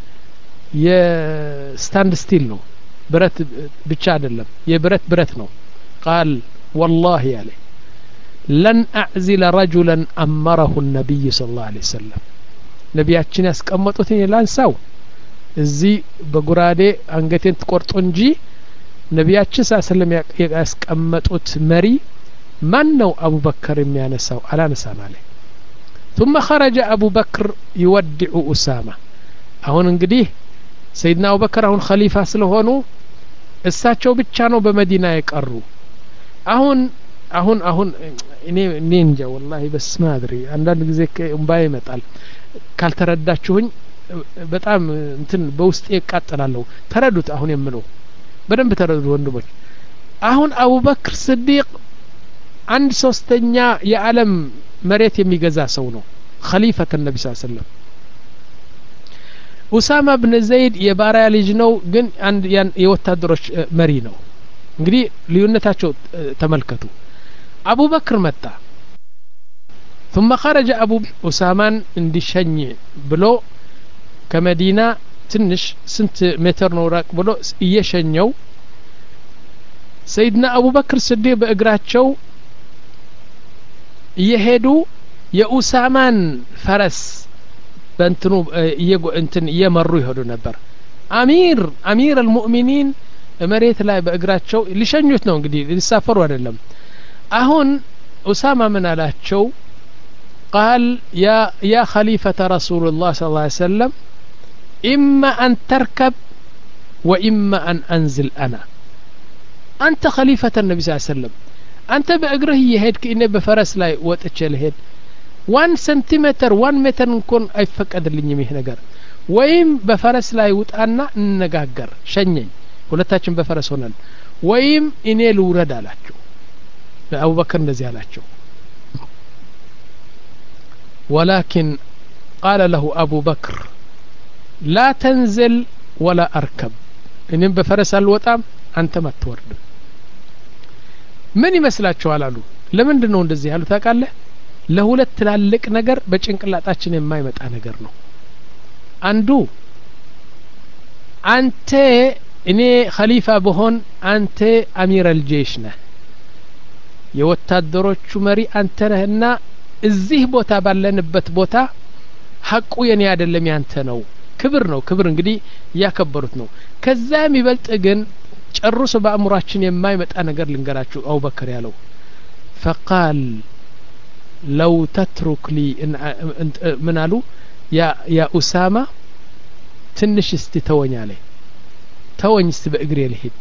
የስታንድ ስቲል ነው ብረት ብቻ አይደለም የብረት ብረት ነው قال والله عليه لن أعزل رجلا أمره النبي صلى الله عليه وسلم ነቢያችን ያስቀመጡትን ላንሳው እዚህ በጉራዴ አንገቴን ተቆርጦ እንጂ ነቢያችን صلى الله عليه وسلم ያስቀመጡት መሪ ማን ነው አቡ በከር የሚያነሳው አላነሳም አለ ثم خرج أبو بكر يودع أسامة አሁን እንግዲህ ሰይድና አቡ በከር አሁን ኸሊፋ ስለሆኑ እሳቸው ብቻ ነው በመዲና የቀሩ አሁን አሁን አሁን እኔ እኔ እንጃ والله በስማ አድሪ አንዳንድ ጊዜ እንባይ ይመጣል ካልተረዳችሁኝ በጣም እንትን በውስጤ ይቃጠላለሁ ተረዱት አሁን የምለው በደንብ ተረዱ ወንድሞች አሁን አቡ በክር ስዲቅ አንድ ሶስተኛ የዓለም መሬት የሚገዛ ሰው ነው ኸሊፈተ ነብይ ሰለላሁ ዐለይሂ ወሰለም ኡሳማ ኢብኑ ዘይድ የባሪያ ልጅ ነው ግን አንድ የወታደሮች መሪ ነው እንግዲህ ልዩነታቸው ተመልከቱ አቡ በክር መጣ ثم خرج ابو ኡሳማን እንዲሸኝ ብሎ ከመዲና ትንሽ ስንት ሜትር ነው ራቅ ብሎ እየሸኘው ሰይድና አቡ በክር ስዲቅ በእግራቸው እየሄዱ የኡሳማን ፈረስ በእንትኑ እንትን እየመሩ ይሄዱ ነበር አሚር አሚር المؤمنين መሬት ላይ በእግራቸው ሊሸኙት ነው እንግዲህ ሊሳፈሩ አይደለም አሁን ኡሳማ ምን አላቸው قال يا يا خليفة رسول الله صلى الله عليه وسلم إما أن تركب وإما أن أنزل أنا أنت خليفة النبي صلى الله عليه وسلم أنت بأجره يهد كإنه بفرس لا وتشل هد وان سنتيمتر وان متر نكون أي فقد اللي يميه نجار ويم بفرس لا يوت أنا نجاجر شنين ولا تاچن بفرس هونن ويم إني لورد علىچو أبو بكر نزي علىچو ولكن قال له أبو بكر لا تنزل ولا أركب إن بفرس الوطام أنت ما تورد من يمسلاچو አላሉ ለምንድነው እንደዚህ ያሉ ታውቃለህ ለሁለት ትላልቅ ነገር በጭንቅላታችን የማይመጣ ነገር ነው አንዱ አንተ እኔ ኸሊፋ በሆን አንተ አሚር አልጀይሽ ነህ የወታደሮቹ መሪ አንተ ነህና እዚህ ቦታ ባለንበት ቦታ ሐቁ የኔ አይደለም ያንተ ነው ክብር ነው ክብር እንግዲህ ያከበሩት ነው ከዛም ይበልጥ ግን ጨርሶ በአእምሯችን የማይመጣ ነገር ልንገራችሁ አቡ በከር ያለው فقال لو تترك لي من قالوا يا يا أسامة ትንሽ እስቲ ተወኝ አለ ተወኝ እስቲ በእግሬ ልሂድ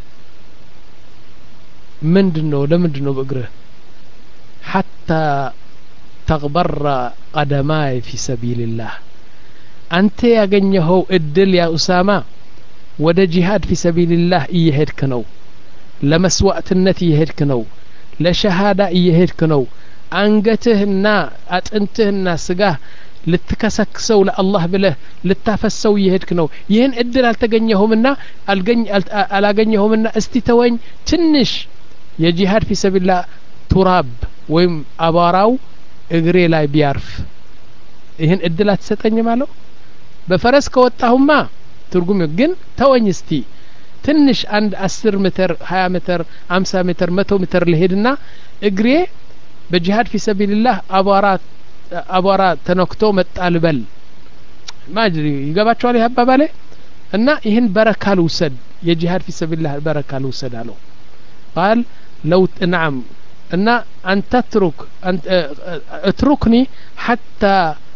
ምንድነው ለምንድነው በእግርህ حتى تغبر قدماي في سبيل الله አንተ ያገኘኸው እድል ያ ኡሳማ ወደ ጂሃድ في سبيل الله እየሄድክ ነው ለመስዋዕትነት እየሄድክ ነው ለሸሃዳ እየሄድክ ነው አንገትህና አጥንትህና ስጋህ ልትከሰክሰው ለአላህ ብለህ ልታፈሰው እየሄድክ ነው ይህን እድል አልተገኘሁምና አልገኝ አላገኘሁምና እስቲ ተወኝ ትንሽ የጂሃድ في سبيل الله ቱራብ ወይም አባራው እግሬ ላይ ቢያርፍ ይህን እድል አትሰጠኝም አለው በፈረስ ከወጣሁማ ትርጉም ግን ተወኝ እስቲ ትንሽ አንድ አስር ሜትር ሃያ ሜትር ሃምሳ ሜትር መቶ ሜትር ልሄድና እግሬ በጂሃድ في سبيل الله አባራ አባራ ተነክቶ መጣልበል ማጅሪ ይገባቸዋል ይሀባባለ እና ይህን በረካል ውሰድ የጂሃድ في سبيل الله በረካል ውሰድ አለው قال لو نعم ان ان تترك ان اتركني حتى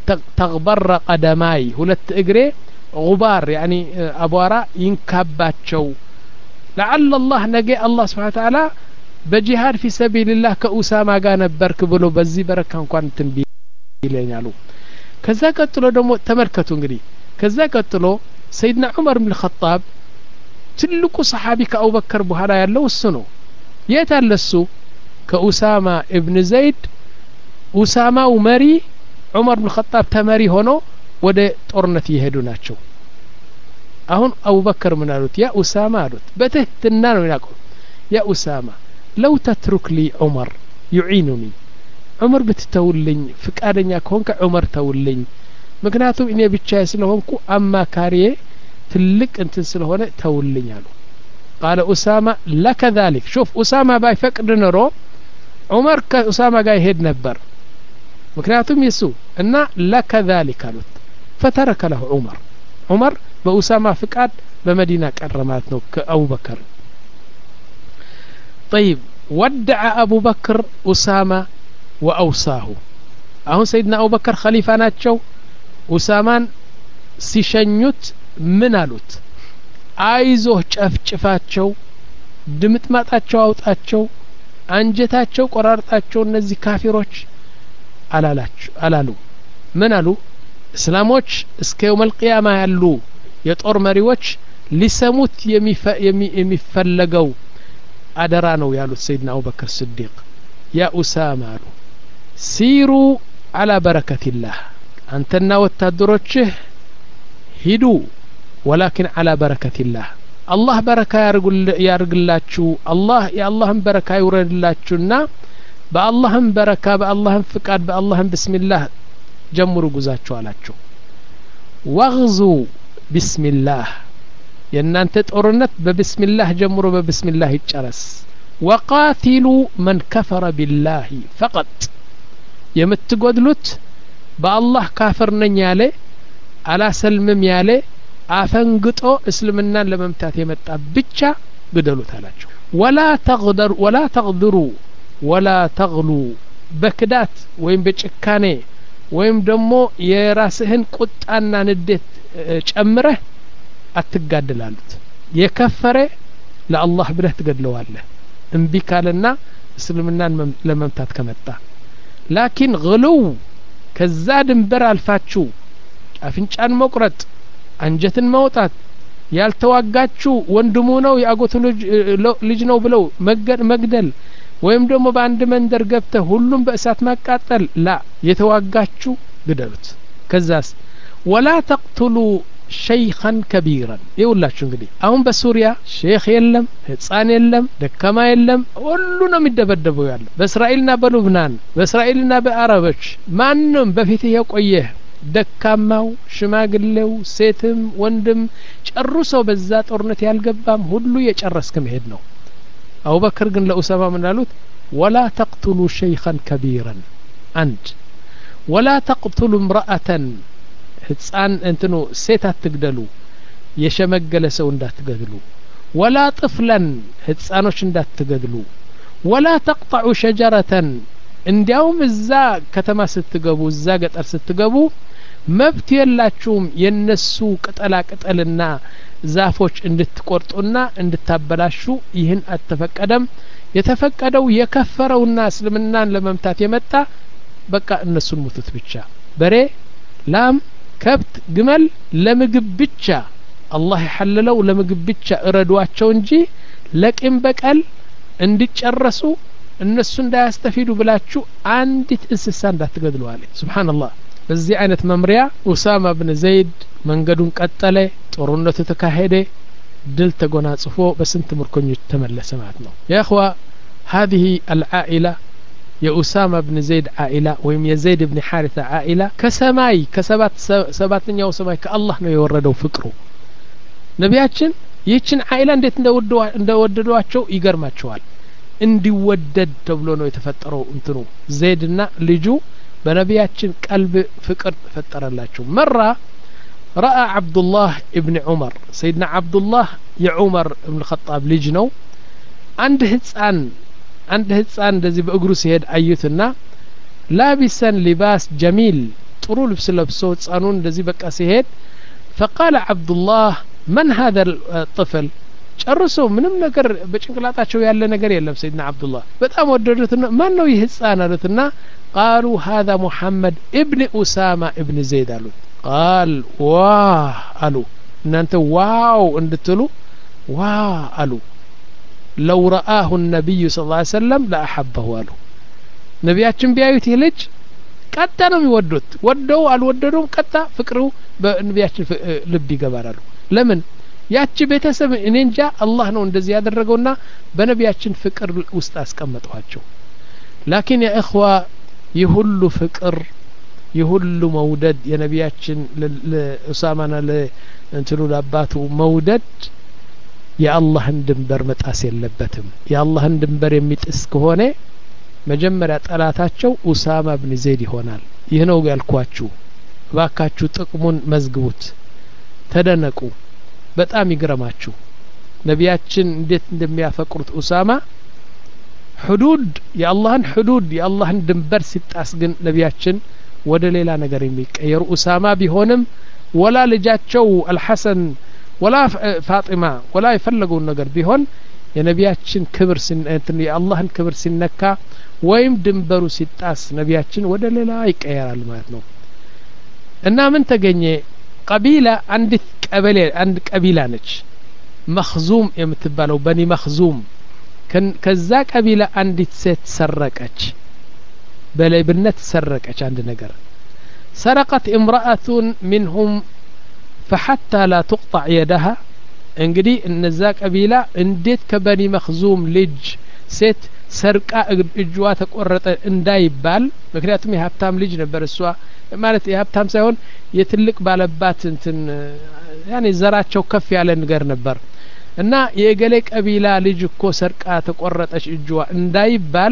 تغبر قدماي ሁለት እግሬ غبار يعني አቧራ ይንካባቸው لعل الله نجي الله سبحانه وتعالى بجهاد في سبيل الله كأسامة ጋር ነበርክ ብሎ በዚህ በረካ እንኳን እንትን ይለኛሉ ከዛ ቀጥሎ ደግሞ ተመልከቱ እንግዲህ ከዛ ቀጥሎ ሰይድና ዑመር ኢብኑ ኸጣብ ትልቁ ሰሃቢ ከአቡበከር በኋላ ያለው እሱ ነው የት አለ እሱ ከኡሳማ ኢብኑ ዘይድ ኡሳማው መሪ ዑመር ኢብኑ ኸጣብ ተመሪ ሆኖ ወደ ጦርነት ይሄዱ ናቸው አሁን አቡበከር ምን አሉት ያ ኡሳማ አሉት በትህትና ነው ያቆ ያ ኡሳማ لو تترك لي عمر يعينني عمر بتتولኝ ፍቃደኛ ከሆንከ ዑመር ተውልኝ ምክንያቱም እኔ ብቻዬ ስለሆንኩ አማካሪዬ ትልቅ እንትን ስለሆነ ተውልኝ አሉ قال أسامة لك ذلك شوف أسامة بايفقد نرو عمر كأسامة ጋር ይሄድ ነበር ምክንያቱም የሱ እና لك ذلك አሉት فترك له عمر عمر بأسامة ፍቃድ በመዲና ቀረማት ነው ከአቡ በከር طيب ودع أبو بكر أسامة وأوصاه أهو سيدنا أبو بكر خليفة ناتشو أسامان سيشنيوت منالوت عايزوه شاف شفاتشو دمت ماتاتشو أوتاتشو أنجتاتشو قرارتاتشو نزي كافروش ألالو منالو إسلاموش اسك يوم القيامة يالو يطور مريوش لسموت يميفلقو أدرانو يالو سيدنا أبو بكر الصديق يا أسامة سيروا على بركة الله أنتنا والتدرجه هدو ولكن على بركة الله الله بركة يا رجل لاتشو الله يا الله بركة يورد لاتشونا باللهم بركة باللهم فقاد باللهم بسم الله جمروا جزاتشو علاتشو واغزوا بسم الله የናንተ ጦርነት በብስሚላህ ጀምሮ በብስሚላህ ይጨረስ وقاتلوا من كفر بالله فقط የምትጎድሉት በአላህ ካፍር ነኝ ያለ አላሰልምም ያለ አፈንግጦ እስልምናን ለመምታት የመጣ ብቻ ግደሉት አላቸው ولا تغدر ولا تغدروا ولا تغلوا በክዳት ወይም በጭካኔ ወይም ደግሞ የራስህን ቁጣና ንዴት ጨምረህ አትጋደላሉት የከፈረ ለአላህ ብለህ ትገድለዋለህ እንቢ ካለና እስልምናን ለመምታት ከመጣ ላኪን ግሉው ከዛ ድንበር አልፋችሁ አፍንጫን መቁረጥ አንጀትን ማውጣት ያልተዋጋችሁ ወንድሙ ነው ያጎቱ ልጅ ነው ብለው መግደል ወይም ደግሞ በአንድ መንደር ገብተህ ሁሉም በእሳት ማቃጠል ላ የተዋጋችሁ ግደሉት ከዛስ ولا تقتلوا شيخا كبيرا يقوللاችሁ እንግዲህ አሁን በሱሪያ ሼክ የለም ህፃን የለም ደካማ የለም ሁሉ ነው የሚደበደበው ያለው በእስራኤልና በሉብናን በእስራኤልና በአረቦች ማንንም በፊት የቆየ ደካማው ሽማግሌው ሴትም ወንድም ጨርሶ በዛ ጦርነት ያልገባም ሁሉ የጨረስከ መሄድ ነው አቡበከር ግን ለኡሳማ ምን አሉት ولا تقتلوا شيخا كبيرا አንድ ولا تقتلوا امرأة ህፃን እንትኑ ሴት አትግደሉ የሸመገለ ሰው እንዳትገድሉ ولا طفلا ህፃኖች እንዳትገድሉ ولا تقطعوا شجرة እንዲያውም እዛ ከተማ ስትገቡ እዛ ገጠር ስትገቡ መብት የላችሁም የነሱ ቅጠላ ቅጠልና ዛፎች እንድትቆርጡና እንድታበላሹ ይህን አትፈቀደም የተፈቀደው የከፈረውና እስልምናን ለመምታት የመጣ በቃ እነሱን ሙቱት ብቻ በሬ ላም ከብት ግመል ለምግብ ብቻ አላህ ይሐለለው ለምግብ ብቻ እረዷቸው እንጂ ለቂም በቀል እንዲጨረሱ እነሱ እንዳያስተፊዱ ብላችሁ አንዲት እንስሳ እንዳትገድሉ አለ ሱብሃንአላህ በዚህ አይነት መምሪያ ኡሳማ ኢብኑ ዘይድ መንገዱን ቀጠለ ጦርነቱ ተካሄደ ድል ተጎናጽፎ በስንት ምርኮኞች ተመለሰ ማለት ነው ያ اخوا هذه العائله የኡሳማ ኢብኑ ዘይድ عائله ወይም የዘይድ ኢብኑ حارثة عائله ከሰማይ ከሰባት ሰባተኛው ሰማይ ከአላህ ነው የወረደው ፍቅሩ ነቢያችን ይህችን عائله እንዴት እንደወደዷቸው ይገርማቸዋል እንዲወደድ ተብሎ ነው የተፈጠረው እንትኑ ዘይድና ልጁ በነቢያችን ቀልብ ፍቅር ተፈጠረላቸው መራ رأى عبد الله ابن عمر سيدنا عبد الله يا عمر ابن الخطاب ልጅ ነው አንድ ህፃን አንድ ህፃን እንደዚህ በእግሩ ሲሄድ አዩትና ላቢሰን ሊባስ ጀሚል ጥሩ ልብስ ለብሶ ጻኑን እንደዚህ በቃ ሲሄድ فقال عبد الله من هذا الطفل ጨርሶ ምንም ነገር በጭንቅላታቸው ያለ ነገር የለም ሰይድና አብዱላህ በጣም ወደዱትና ማን ነው ይህ ህፃን አሉትና قالوا هذا محمد ابن أسامة ابن زيد አሉት قال واه አሉ እናንተ ዋው እንድትሉ ዋው አሉ لو رآه النبي صلى الله عليه وسلم لأحبه አሉ ነቢያችን ቢያዩት ይህ ልጅ ቀጣ ነው የሚወዱት ወደው አልወደዱም ቀጣ ፍቅሩ በነቢያችን ልብ ይገባራሉ ለምን ያቺ ቤተሰብ እኔ እንጃ አላህ ነው እንደዚህ ያደረገውና በነቢያችን ፍቅር ውስጥ አስቀመጣቸው لكن يا اخوه ይሁሉ ፍቅር ይሁሉ መውደድ የነቢያችን ለኡሳማና ለእንትኑ ለአባቱ መውደድ የአላህን ድንበር መጣስ የለበትም የአላህን ድንበር የሚጥስ ከሆነ መጀመሪያ ጠላታቸው ኡሳማ ኢብኑ ዘይድ ይሆናል ይህ ነው ያልኳችሁ ባካችሁ ጥቅሙን መዝግቡት ተደነቁ በጣም ይገርማችሁ ነቢያችን እንዴት እንደሚያፈቅሩት ኡሳማ حدود يا الله حدود يا الله ድንበር ሲጣስ ግን ነቢያችን ወደ ሌላ ነገር የሚቀየሩ ኡሳማ ቢሆንም ወላ ልጃቸው አልሐሰን ወላ ፋጢማ ወላ ይፈልጉን ነገር ቢሆን የነቢያችን ክብር ሲንተን የአላህን ክብር ሲነካ ወይም ድንበሩ ሲጣስ ነቢያችን ወደ ሌላ ይቀየራል ማለት ነው እና ምን ተገኘ ቀቢላ አንድ ቀበሌ አንድ ቀቢላ ነች መኽዙም የምትባለው በኒ መኽዙም ከዛ ቀቢላ አንዲት ሴት ሰረቀች በሌብነት ሰረቀች አንድ ነገር سرقت امرأة منهم فحتى لا تقطع يدها እንግዲህ እነዛ ቀቢላ እንዴት ከበኒ መኽዙም ልጅ ሴት ሰርቃ እጅዋ ተቆረጠ እንዳይባል ምክንያቱም የሀብታም ልጅ ነበር እሷ ማለት የሀብታም ሳይሆን የትልቅ ባለባት እንትን ያኔ ዘራቸው ከፍ ያለ ነገር ነበር እና የገሌ ቀቢላ ልጅ እኮ ሰርቃ ተቆረጠች እጅዋ እንዳይባል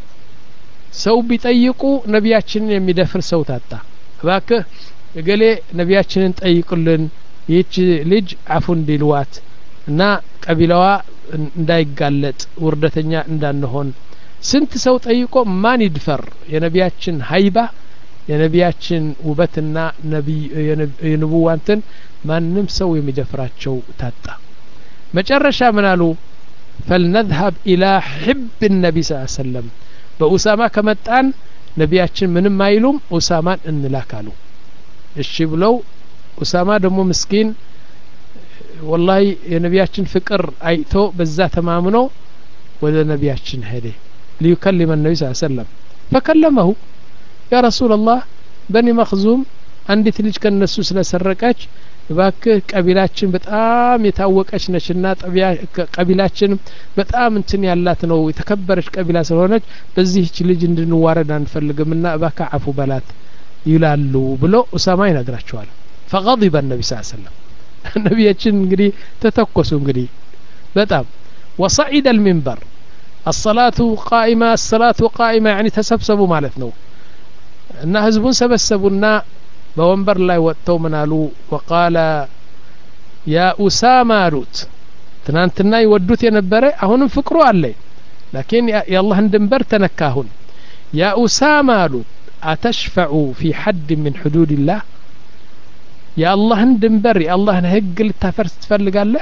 ሰው ቢጠይቁ ነቢያችንን የሚደፍር ሰው ታጣ እባክህ የገሌ ነቢያችንን ጠይቁልን ይህች ልጅ አፉ እንዲልዋት እና ቀቢላዋ እንዳይጋለጥ ውርደተኛ እንዳንሆን ስንት ሰው ጠይቆ ማን ይድፈር የነቢያችን ሀይባ የነቢያችን ውበትና ነብይ የነብዋንተን ማንም ሰው የሚደፍራቸው ታጣ መጨረሻ ምን አሉ فلنذهب الى حب النبي صلى الله عليه وسلم በኡሳማ ከመጣን ነቢያችን ምንም አይሉም ኡሳማን እንላካሉ እሺ ብለው ኡሳማ ደግሞ ምስኪን والله የነቢያችን ፍቅር አይቶ በዛ ተማምኖ ወደ ነቢያችን ሄደ ليكلم النبي صلى الله عليه وسلم فكلمه يا رسول الله بني مخزوم አንዲት ልጅ ከነሱ ስለሰረቀች ባክህ ቀቢላችን በጣም የታወቀች ነችና ጠቢያ ቀቢላችን በጣም እንትን ያላት ነው የተከበረች ቀቢላ ስለሆነች በዚህች ልጅ እንድንዋረድ አንፈልግምና ባካ አፉ በላት ይላሉ ብሎ ኡሳማ ይነግራቸዋል فغضب النبي صلى الله عليه وسلم ነቢያችን እንግዲህ ተተኮሱ እንግዲህ በጣም وصعد المنبر الصلاة قائمة الصلاة قائمة يعني تسبسبوا ማለት ነው እና ህዝቡን ሰበሰቡና በወንበር ላይ ወጥተው ምናሉ وقال يا أسامة አሉት ትናንትና ይወዱት የነበረ አሁንም ፍቅሩ አለ لكن يا الله ድንበር ተነካሁን يا أسامة አሉት أتشفع في حد من حدود الله يا الله ድንበር يا الله ህግ ልታፈርስ ትፈልጋለህ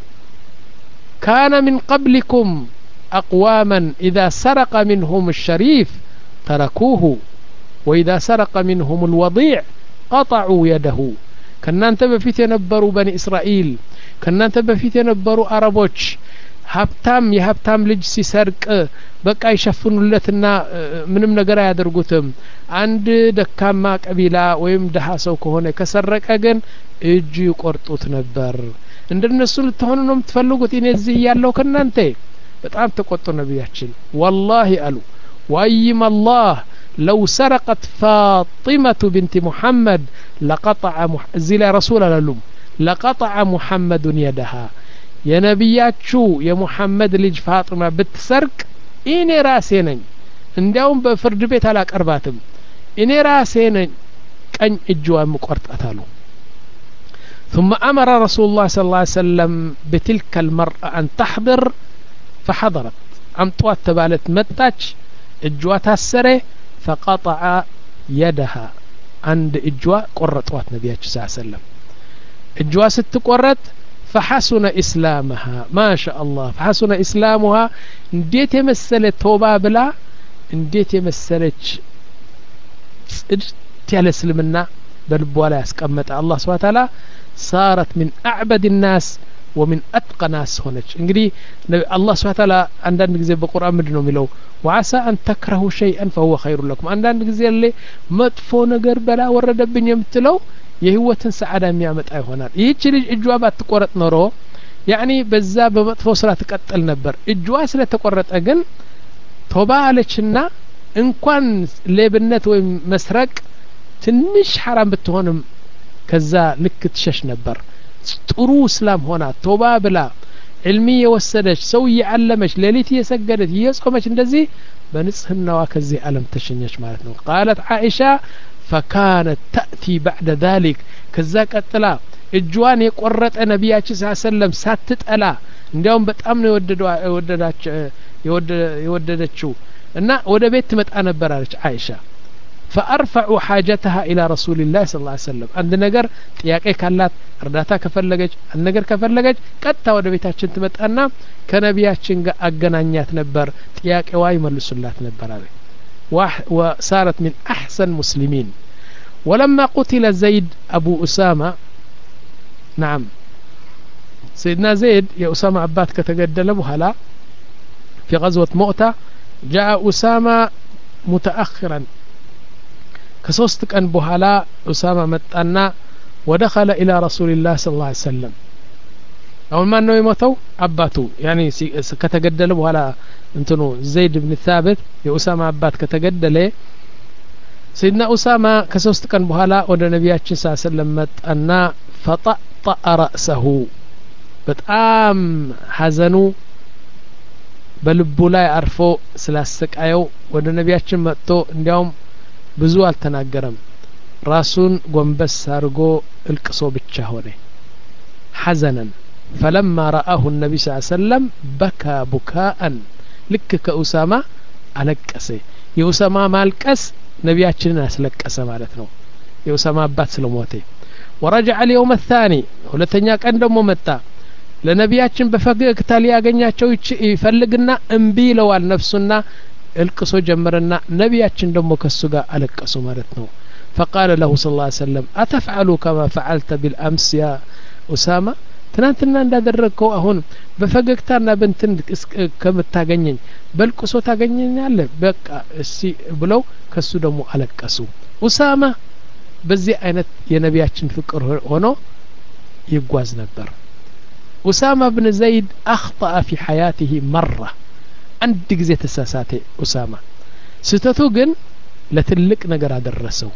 كان من قبلكم أقواما إذا سرق منهم الشريف تركوه وإذا سرق منهم الوضيع قطعوا يده ከናንተ በፊት የነበሩ በኒ እስራኤል ከናንተ በፊት የነበሩ አረቦች ሀብታም የሀብታም ልጅ ሲሰርቅ በቃ ይሸፍኑለትና ምንም ነገር አያደርጉትም አንድ ደካማ ቀቢላ ወይም ደሃ ሰው ከሆነ ከሰረቀ ግን እጅ ይቆርጡት ነበር እንደነሱ ልትሆኑ ነው የምትፈልጉት እኔ እዚህ ያለው ከናንተ በጣም ተቆጡ ነቢያችን والله አሉ وأيم الله لو سرقت فاطمة بنت محمد لقطع مح... زي رسول الله لقطع محمد يدها يا نبياتشو يا محمد لج فاطمة بتسرق إني راسي نኝ እንዲያውም በፍርድ ቤት አላቀርባትም እኔ ራሴ ነኝ ቀኝ እጇን መቆርጣታሉ ثم أمر رسول الله صلى الله عليه وسلم بتلك المرأة أن تحضر فحضرت أمطوات تبالت متاج እጇ ታሰረ فقطع يدها عند إجواء قرطوات نبياتش صلى الله عليه وسلم إجواء ستقرط فحسن إسلامها ما شاء الله فحسن إسلامها انديت يمسلت توبة بلا انديت يمسلت تيال اسلمنا بالبولا يسكمت الله سبحانه وتعالى صارت من أعبد الناس ومن أتقى ناس هونج انجري الله سبحانه وتعالى عندنا نجزي بالقرآن مدنو ملو وعسى أن تكرهوا شيئا فهو خير لكم عندنا نجزي اللي مطفو نجر بلا ورد بن يمتلو የህይወትን ሰዓዳ የሚያመጣ ይሆናል ይህች ልጅ እጇ ባትቆረጥ ኖሮ ያኒ በዛ በመጥፎ ስራ ተቀጠል ነበር እጇ ስለተቆረጠ ግን ቶባ አለችና እንኳን ሌብነት ወይ መስረቅ ትንሽ حرام ብትሆንም ከዛ ልክ ትሸሽ ነበር ጥሩ እስላም ሆና ቶባ ብላ علمي የወሰደች ሰው ያዓለመች ሌሊት የሰገደች የጾመች እንደዚህ በንጽህናዋ ከዚህ ዓለም ተሸኘች ማለት ነው قالت عائشة فكانت تأتي بعد ذلك كذا قتلا እጇን የቆረጠ ነብያችን ሰለላሁ ዐለይሂ ወሰለም ሳትጠላ እንዲያውም በጣም ነው የወደደው የወደዳች የወደደችው እና ወደ ቤት ትመጣ ነበር አለች አይሻ فأرفع حاجتها إلى رسول الله صلى الله عليه وسلم عند ነገር ጥያቄ ካላት እርዳታ ከፈለገች አንድ ነገር ከፈለገች ቀጥታ ወደ ቤታችን ትመጣና ከነብያችን ጋር አገናኛት ነበር ጥያቄዋ ይመልሱላት ነበር አለ وصارت من أحسن مسلمين ولما قتل زيد أبو أسامة نعم سيدنا زيد يا أسامة عباد كتقدل بهلا في غزوة مؤتة جاء أسامة متأخرا كسوستك أن بهلا أسامة متأنا ودخل إلى رسول الله صلى الله عليه وسلم أول ما أنه يموتوا عباتو يعني كتقدل بهلا انتنو زيد بن ثابت يا أسامة عباد كتقدل سيدنا أسامة كسوست كان بهلا ودى نبياتنا صلى الله عليه وسلم متأنا فطأطأ رأسه بتقام حزنو بلبو لا يعرفو سلاسك أيو ودى نبياتنا متو انديوم بزو التناقرم راسون قنبس سارقو القصو بالشهوني حزنا فلما رآه النبي صلى الله عليه وسلم بكى بكاء لك كأسامة ألقسي يا أسامة مالكس نبياتنا أسلقس مالتنا يا أسامة أبات سلموتي ورجع اليوم الثاني ولتنياك عندهم متى لنبياتنا بفقق تالي أغنياتشو يفلقنا انبي لو على نفسنا القصو جمرنا نبياتنا دمو كسوغا ألقسو مالتنا فقال له صلى الله عليه وسلم أتفعل كما فعلت بالأمس يا أسامة ትናንትና እንዳደረከው አሁን በፈገግታና በእንትን ከምታገኘኝ በልቅሶ ታገኘኛለህ በቃ እሺ ብለው ከሱ ደግሞ አለቀሱ ኡሳማ በዚህ አይነት የነቢያችን ፍቅር ሆኖ ይጓዝ ነበር ኡሳማ ብን ዘይድ اخطأ في حياته مرة አንድ ጊዜ ተሳሳተ ኡሳማ ስተቱ ግን ለትልቅ ነገር አደረሰው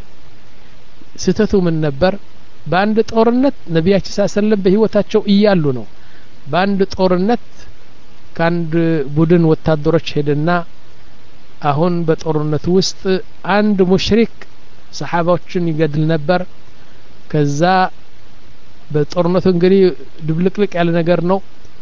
ስተቱ ምን ነበር በአንድ ጦርነት ነብያችን ሰለላሁ በህይወታቸው እያሉ ነው በአንድ ጦርነት ካንድ ቡድን ወታደሮች ሄደና አሁን በጦርነቱ ውስጥ አንድ ሙሽሪክ ሰሃባዎችን ይገድል ነበር ከዛ በጦርነቱ እንግዲህ ድብልቅልቅ ያለ ነገር ነው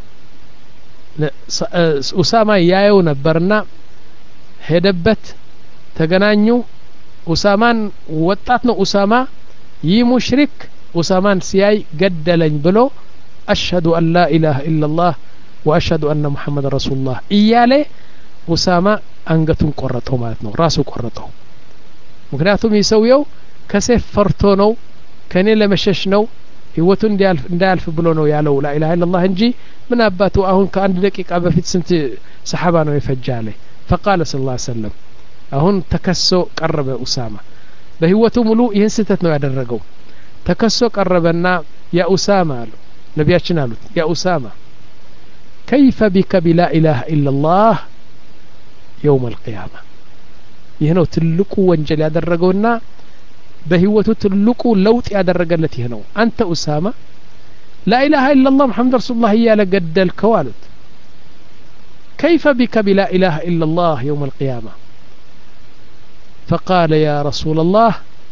ኡሳማ ያየው ነበርና ሄደበት ተገናኙ ኡሳማን ወጣት ነው ኡሳማ ይህ ሙሽሪክ ኡሳማን ሲያይ ገደለኝ ብሎ አሽሀዱ አን ላ ኢላሃ ኢላላህ ወአሽሀዱ አነ ሙሐመድ ረሱሉላህ እያለ ኡሳማ አንገቱን ቆረጠው ማለት ነው ራሱ ቆረጠው ምክንያቱም ይሰውየው ከሰፍ ፈርቶ ነው ከኔ ለመሸሽ ነው ህይወቱ እንዲያልፍ እንዳያልፍ ብሎ ነው ያለው ላ ኢላሃ ኢላላህ እንጂ ምን አባቱ አሁን ከአንድ ደቂቃ በፊት ስንት ሰሃባ ነው የፈጃለ فقال صلى الله عليه وسلم አሁን ተከሶ ቀረበ ኡሳማ በህይወቱ ሙሉ ይህን ስህተት ነው ያደረገው ተከሶ ቀረበና ያ ኡሳማ አሉ ነብያችን አሉት ያ ኡሳማ كيف بك بلا اله الا الله يوم القيامه ይህ ነው ትልቁ ወንጀል ያደረገውና በህይወቱ ትልቁ ለውጥ ያደረገለት ይህ ነው አንተ ኡሳማ لا اله الا الله محمد رسول الله ያለ ገደልከው አሉት كيف بك بلا اله الا الله يوم القيامه فقال يا رسول الله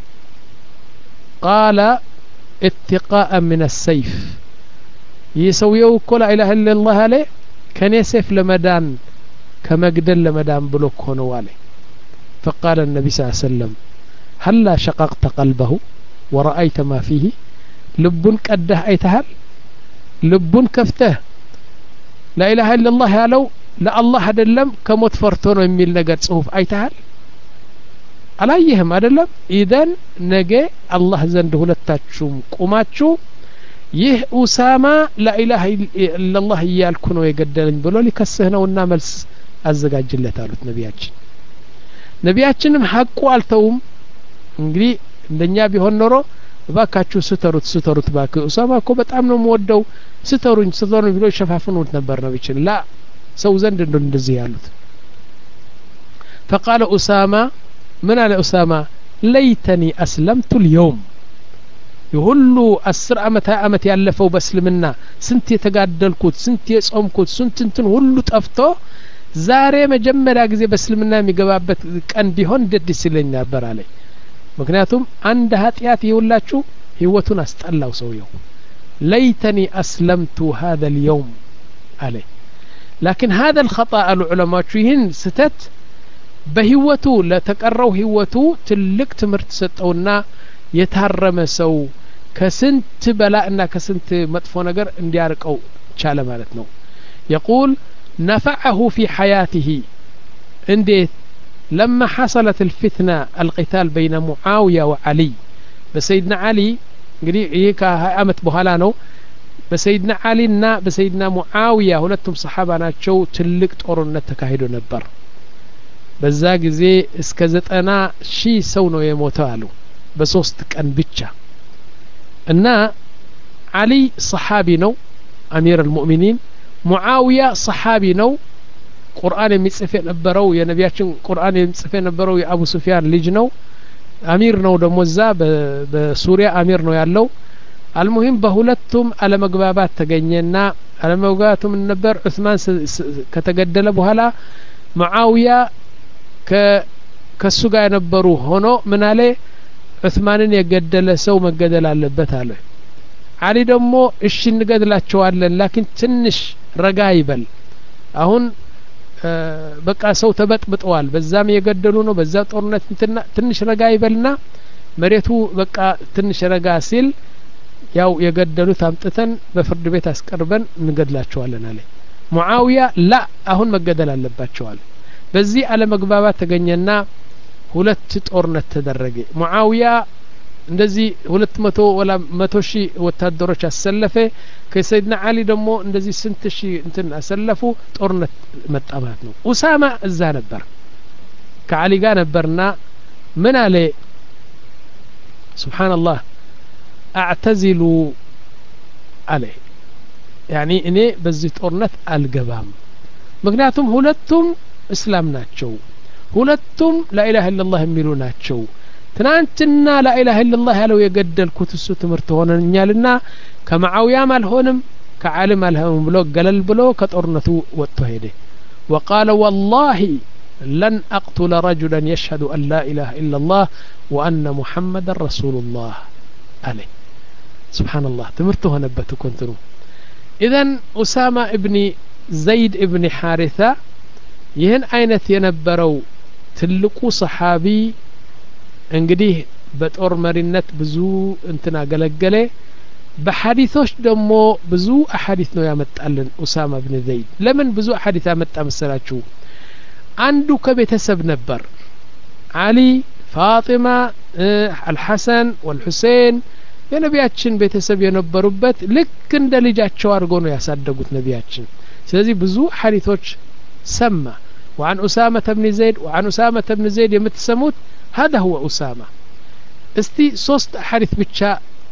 قال اتقاء من السيف يسويو كل اله الا الله عليه كان يسيف لمدان كمقدل لمدان بلوك هنا عليه فقال النبي صلى الله عليه وسلم هلا شققت قلبه ورأيت ما فيه لبن قده أيتهل لبن كفته لا إله إلا الله ያለው ለአላህ አይደለም ከሞት ፈርቶ ነው የሚል ነገር ጽሁፍ አይተሃል አላየህም አይደለም ኢደን ነገ አላህ ዘንድ ሁለታችሁም ቁማችሁ ይህ ኡሳማ لا إله إلا الله እያልኩ ነው የገደለኝ ብሎ ሊከስህ ነውና መልስ አዘጋጅለት አሉት ነቢያችን ነቢያችንም ሐቁ አልተውም እንግዲህ እንደኛ ቢሆን ኖሮ ባካችሁ ስተሩት ስተሩት ባክ ኡሳማ እኮ በጣም ነው የምወደው ስተሩኝ ስተሩኝ ብሎ ሸፋፍኑት ነበር ነው ይችላል ላ ሰው ዘንድ እንደዚህ ያሉት فقال أسامة من على أسامة ليتني أسلمت اليوم يقول أسر أمت أمت يالفوا بسلمنا سنت يتقادلكوت سنت يصومكوت سنت انتن هلو تأفتو زاري مجمّر أجزي بسلمنا ميقبابت كان بيهون دد سلين نابر علي مكنياتهم عند هاتيات يقولاتشو هيوتون استألاو سويو ليتني أسلمت هذا اليوم عليه لكن هذا الخطأ العلماء شوهن ستت بهيوتو لا تقروا هيوتو تلك تمرت ستونا يتهرم سو كسنت بلاءنا كسنت مدفو نقر انديارك أو شالة مالتنو يقول نفعه في حياته انديت لما حصلت الفتنة القتال بين معاوية وعلي بسيدنا علي قريب هيك أمت بهالانو بسيدنا علي نا بسيدنا معاوية ሁለቱም صحابة ናቸው ትልቅ ጦርነት ተካሂዶ ነበር በዛ ጊዜ እስከ ዘጠና ሺህ ሰው ነው የሞተው አሉ በሶስት ቀን ብቻ እና አሊ صحابي ነው አሚር المؤمنين معاوية صحابي ነው ቁርአን የሚጽፍ የነበረው የነቢያችን ቁርአን የሚጽፍ የነበረው የአቡ ሱፊያን ልጅ ነው አሚር ነው ደግሞ እዛ በሱሪያ አሚር ነው ያለው المهم በሁለቱም አለመግባባት ተገኘና አለመግባባቱም ነበር ዑስማን ከተገደለ በኋላ ሙአዊያ ከሱ ጋር የነበሩ ሆኖ ምን አለ ዑስማንን የገደለ ሰው መገደል አለበት አለ አሊ ደግሞ እሺ እንገድላቸዋለን ላኪን ትንሽ ረጋ ይበል አሁን በቃ ሰው ተበጥብጠዋል በዛም የገደሉ ነው በዛ ጦርነት ትንሽ ረጋ ይበልና መሬቱ በቃ ትንሽ ረጋ ሲል ያው የገደሉት አምጥተን በፍርድ ቤት አስቀርበን እንገድላቸዋለን አለ ሙአዊያ ላ አሁን መገደል አለባቸው አለ በዚህ አለመግባባት ተገኘና ሁለት ጦርነት ተደረገ ሙአዊያ እንደዚህ ሁለት መቶ ወላ መቶ ሺህ ወታደሮች አሰለፈ ከሰይድና አሊ ደግሞ እንደዚህ ስንት ሺህ እንትን አሰለፉ ጦርነት መጣ ማለት ነው ኡሳማ እዛ ነበር ከአሊ ጋር ነበርና ምን አለ ሱብሃንአላህ አዕተዚሉ አለ ያኒ እኔ በዚህ ጦርነት አልገባም ምክንያቱም ሁለቱም እስላም ናቸው ሁለቱም ላኢላሃ ኢላላህ የሚሉ ናቸው ትናንትና ላኢላሃ ኢላላህ ያለው የገደልኩት እሱ ትምርት ሆነኛልና ከማዓዊያም አልሆንም ከዓለም አልሆንም ብሎ ገለል ብሎ ከጦርነቱ ወጥቶ ሄደ وقال والله لن أقتل رجلا يشهد أن لا إله إلا الله وأن محمد رسول الله عليه سبحان الله تمرته نبته كنتنو إذن أسامة ابن زيد ابن حارثة يهن أينت ينبروا تلقوا صحابي እንግዲህ በጦር መሪነት ብዙ እንትና ገለገለ በሐዲሶች ደግሞ ብዙ አሐዲስ ነው ያመጣልን ኡሳማ ኢብኑ ዘይድ ለምን ብዙ አሐዲስ ያመጣ መሰላችሁ አንዱ ከቤተሰብ ነበር አሊ ፋጢማ አልሐሰን ወልሁሴን የነቢያችን ቤተሰብ የነበሩበት ልክ እንደ ልጃቸው አድርጎ ነው ያሳደጉት ነቢያችን ስለዚህ ብዙ ሐዲሶች ሰማ وعن أسامة بن زيد وعن أسامة بن زيد يمتسموت هذا هو أسامة استي صوست حديث بتشا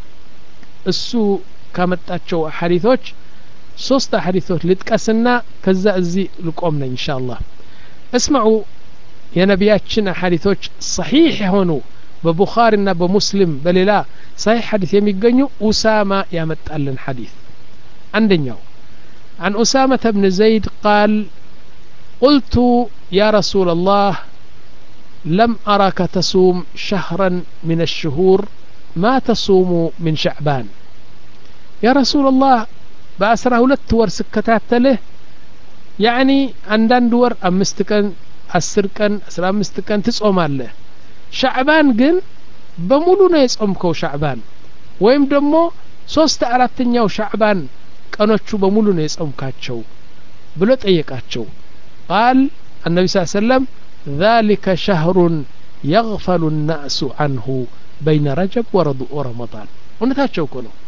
السو كامتاتشو حديثوش صوست حديثوش لتكسنا كذا ازي لقومنا إن شاء الله اسمعوا يا نبياتنا حديثوش صحيح هونو ببخارينا بمسلم بل لا صحيح حديث يميقنيو أسامة يمتألن حديث عندنا عن أسامة بن زيد قال قلت يا رسول الله لم أراك تصوم شهرا من الشهور ما تصوم من شعبان يا رسول الله بأسره لتور سكتات له يعني عندن دور أمستكن أسركن أسرا مستكن تصوم له شعبان قن በሙሉ ነው የጾምከው ሻዕባን ወይም ደግሞ ሶስት አራተኛው ሻዕባን ቀኖቹ በሙሉ ነው የጾምካቸው ብሎ ጠየቃቸው قال النبي صلى الله عليه وسلم ذلك شهر يغفل الناس عنه بين رجب ورمضان እውነታቸው እኮ ነው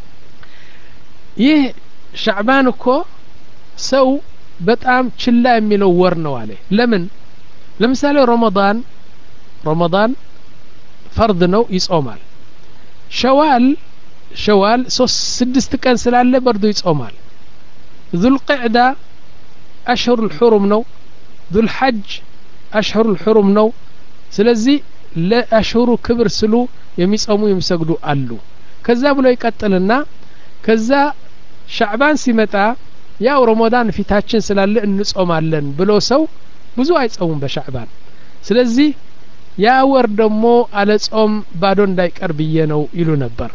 ይህ ሻዕባን እኮ ሰው በጣም ችላ የሚለው ወር ነው አለ ለምን ለምሳሌ ረመዳን ረመዳን ፈርድ ነው ይጾማል ሸዋል ሸዋል ሶስት ስድስት ቀን ስላለ በርዶ ይጾማል ذو القعدة أشهر الحرم ነው ذو الحج أشهر الحرم ነው ስለዚህ ለአሽሁሩ ክብር ስሉ የሚጾሙ የሚሰግዱ አሉ ከዛ ብሎ ይቀጥልና ከዛ ሻዕባን ሲመጣ ያው ረመዳን ፊታችን ስላለ እንጾማለን ብሎ ሰው ብዙ አይጾሙም በሻዕባን ስለዚህ ያ ወር ደግሞ አለ ጾም ባዶ እንዳይቀር ብዬ ነው ይሉ ነበር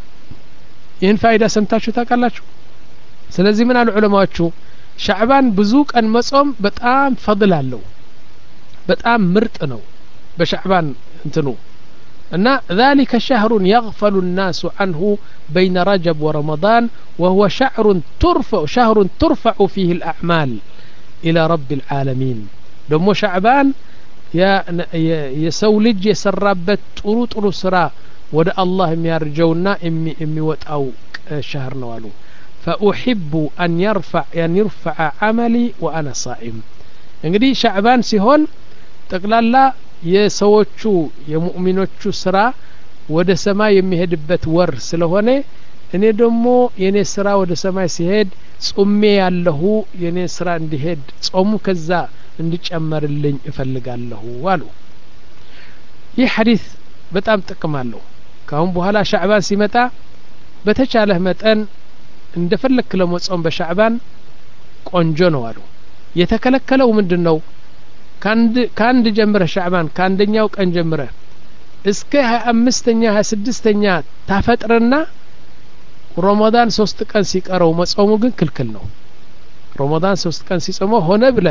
ይህን ፋይዳ ሰምታችሁ ታውቃላችሁ ስለዚህ ምን አሉ ዑለማዎቹ ሻዕባን ብዙ ቀን መጾም በጣም ፈضል አለው በጣም ምርጥ ነው በሻዕባን እንትኑ እና ذلك شهر يغفل الناس عنه بين رجب ورمضان وهو شهر ترفع شهر ترفع فيه الأعمال إلى رب العالمين دمو شعبان يا يسولج يسربت طرو طرو سرا ود الله يرجونا امي امي وتاو شهر نوالو فأحب أن يرفع يعني يرفع عملي وأنا صائم እንግዲህ ሻዕባን ሲሆን ጠቅላላ የሰዎቹ የሙእሚኖቹ ስራ ወደ ሰማይ የሚሄድበት ወር ስለሆነ እኔ ደግሞ የኔ ስራ ወደ ሰማይ ሲሄድ ጾሜ ያለሁ የኔ ስራ እንዲሄድ ጾሙ ከዛ እንዲጨመርልኝ እፈልጋለሁ አሉ ይህ ሐዲስ በጣም ጥቅም አለው ካሁን በኋላ ሻዕባን ሲመጣ በተቻለ መጠን እንደፈለክ ለመጾም በሻዕባን ቆንጆ ነው አሉ የተከለከለው ምንድነው ካንድ ካንድ ጀምረ ሻዕባን ካንደኛው ቀን ጀምረ እስከ ሃያ አምስተኛ ሃያ ስድስተኛ ታፈጥርና ረመዳን ሶስት ቀን ሲቀረው መጾሙ ግን ክልክል ነው ረመዳን ሶስት ቀን ሲጾም ሆነ ብለ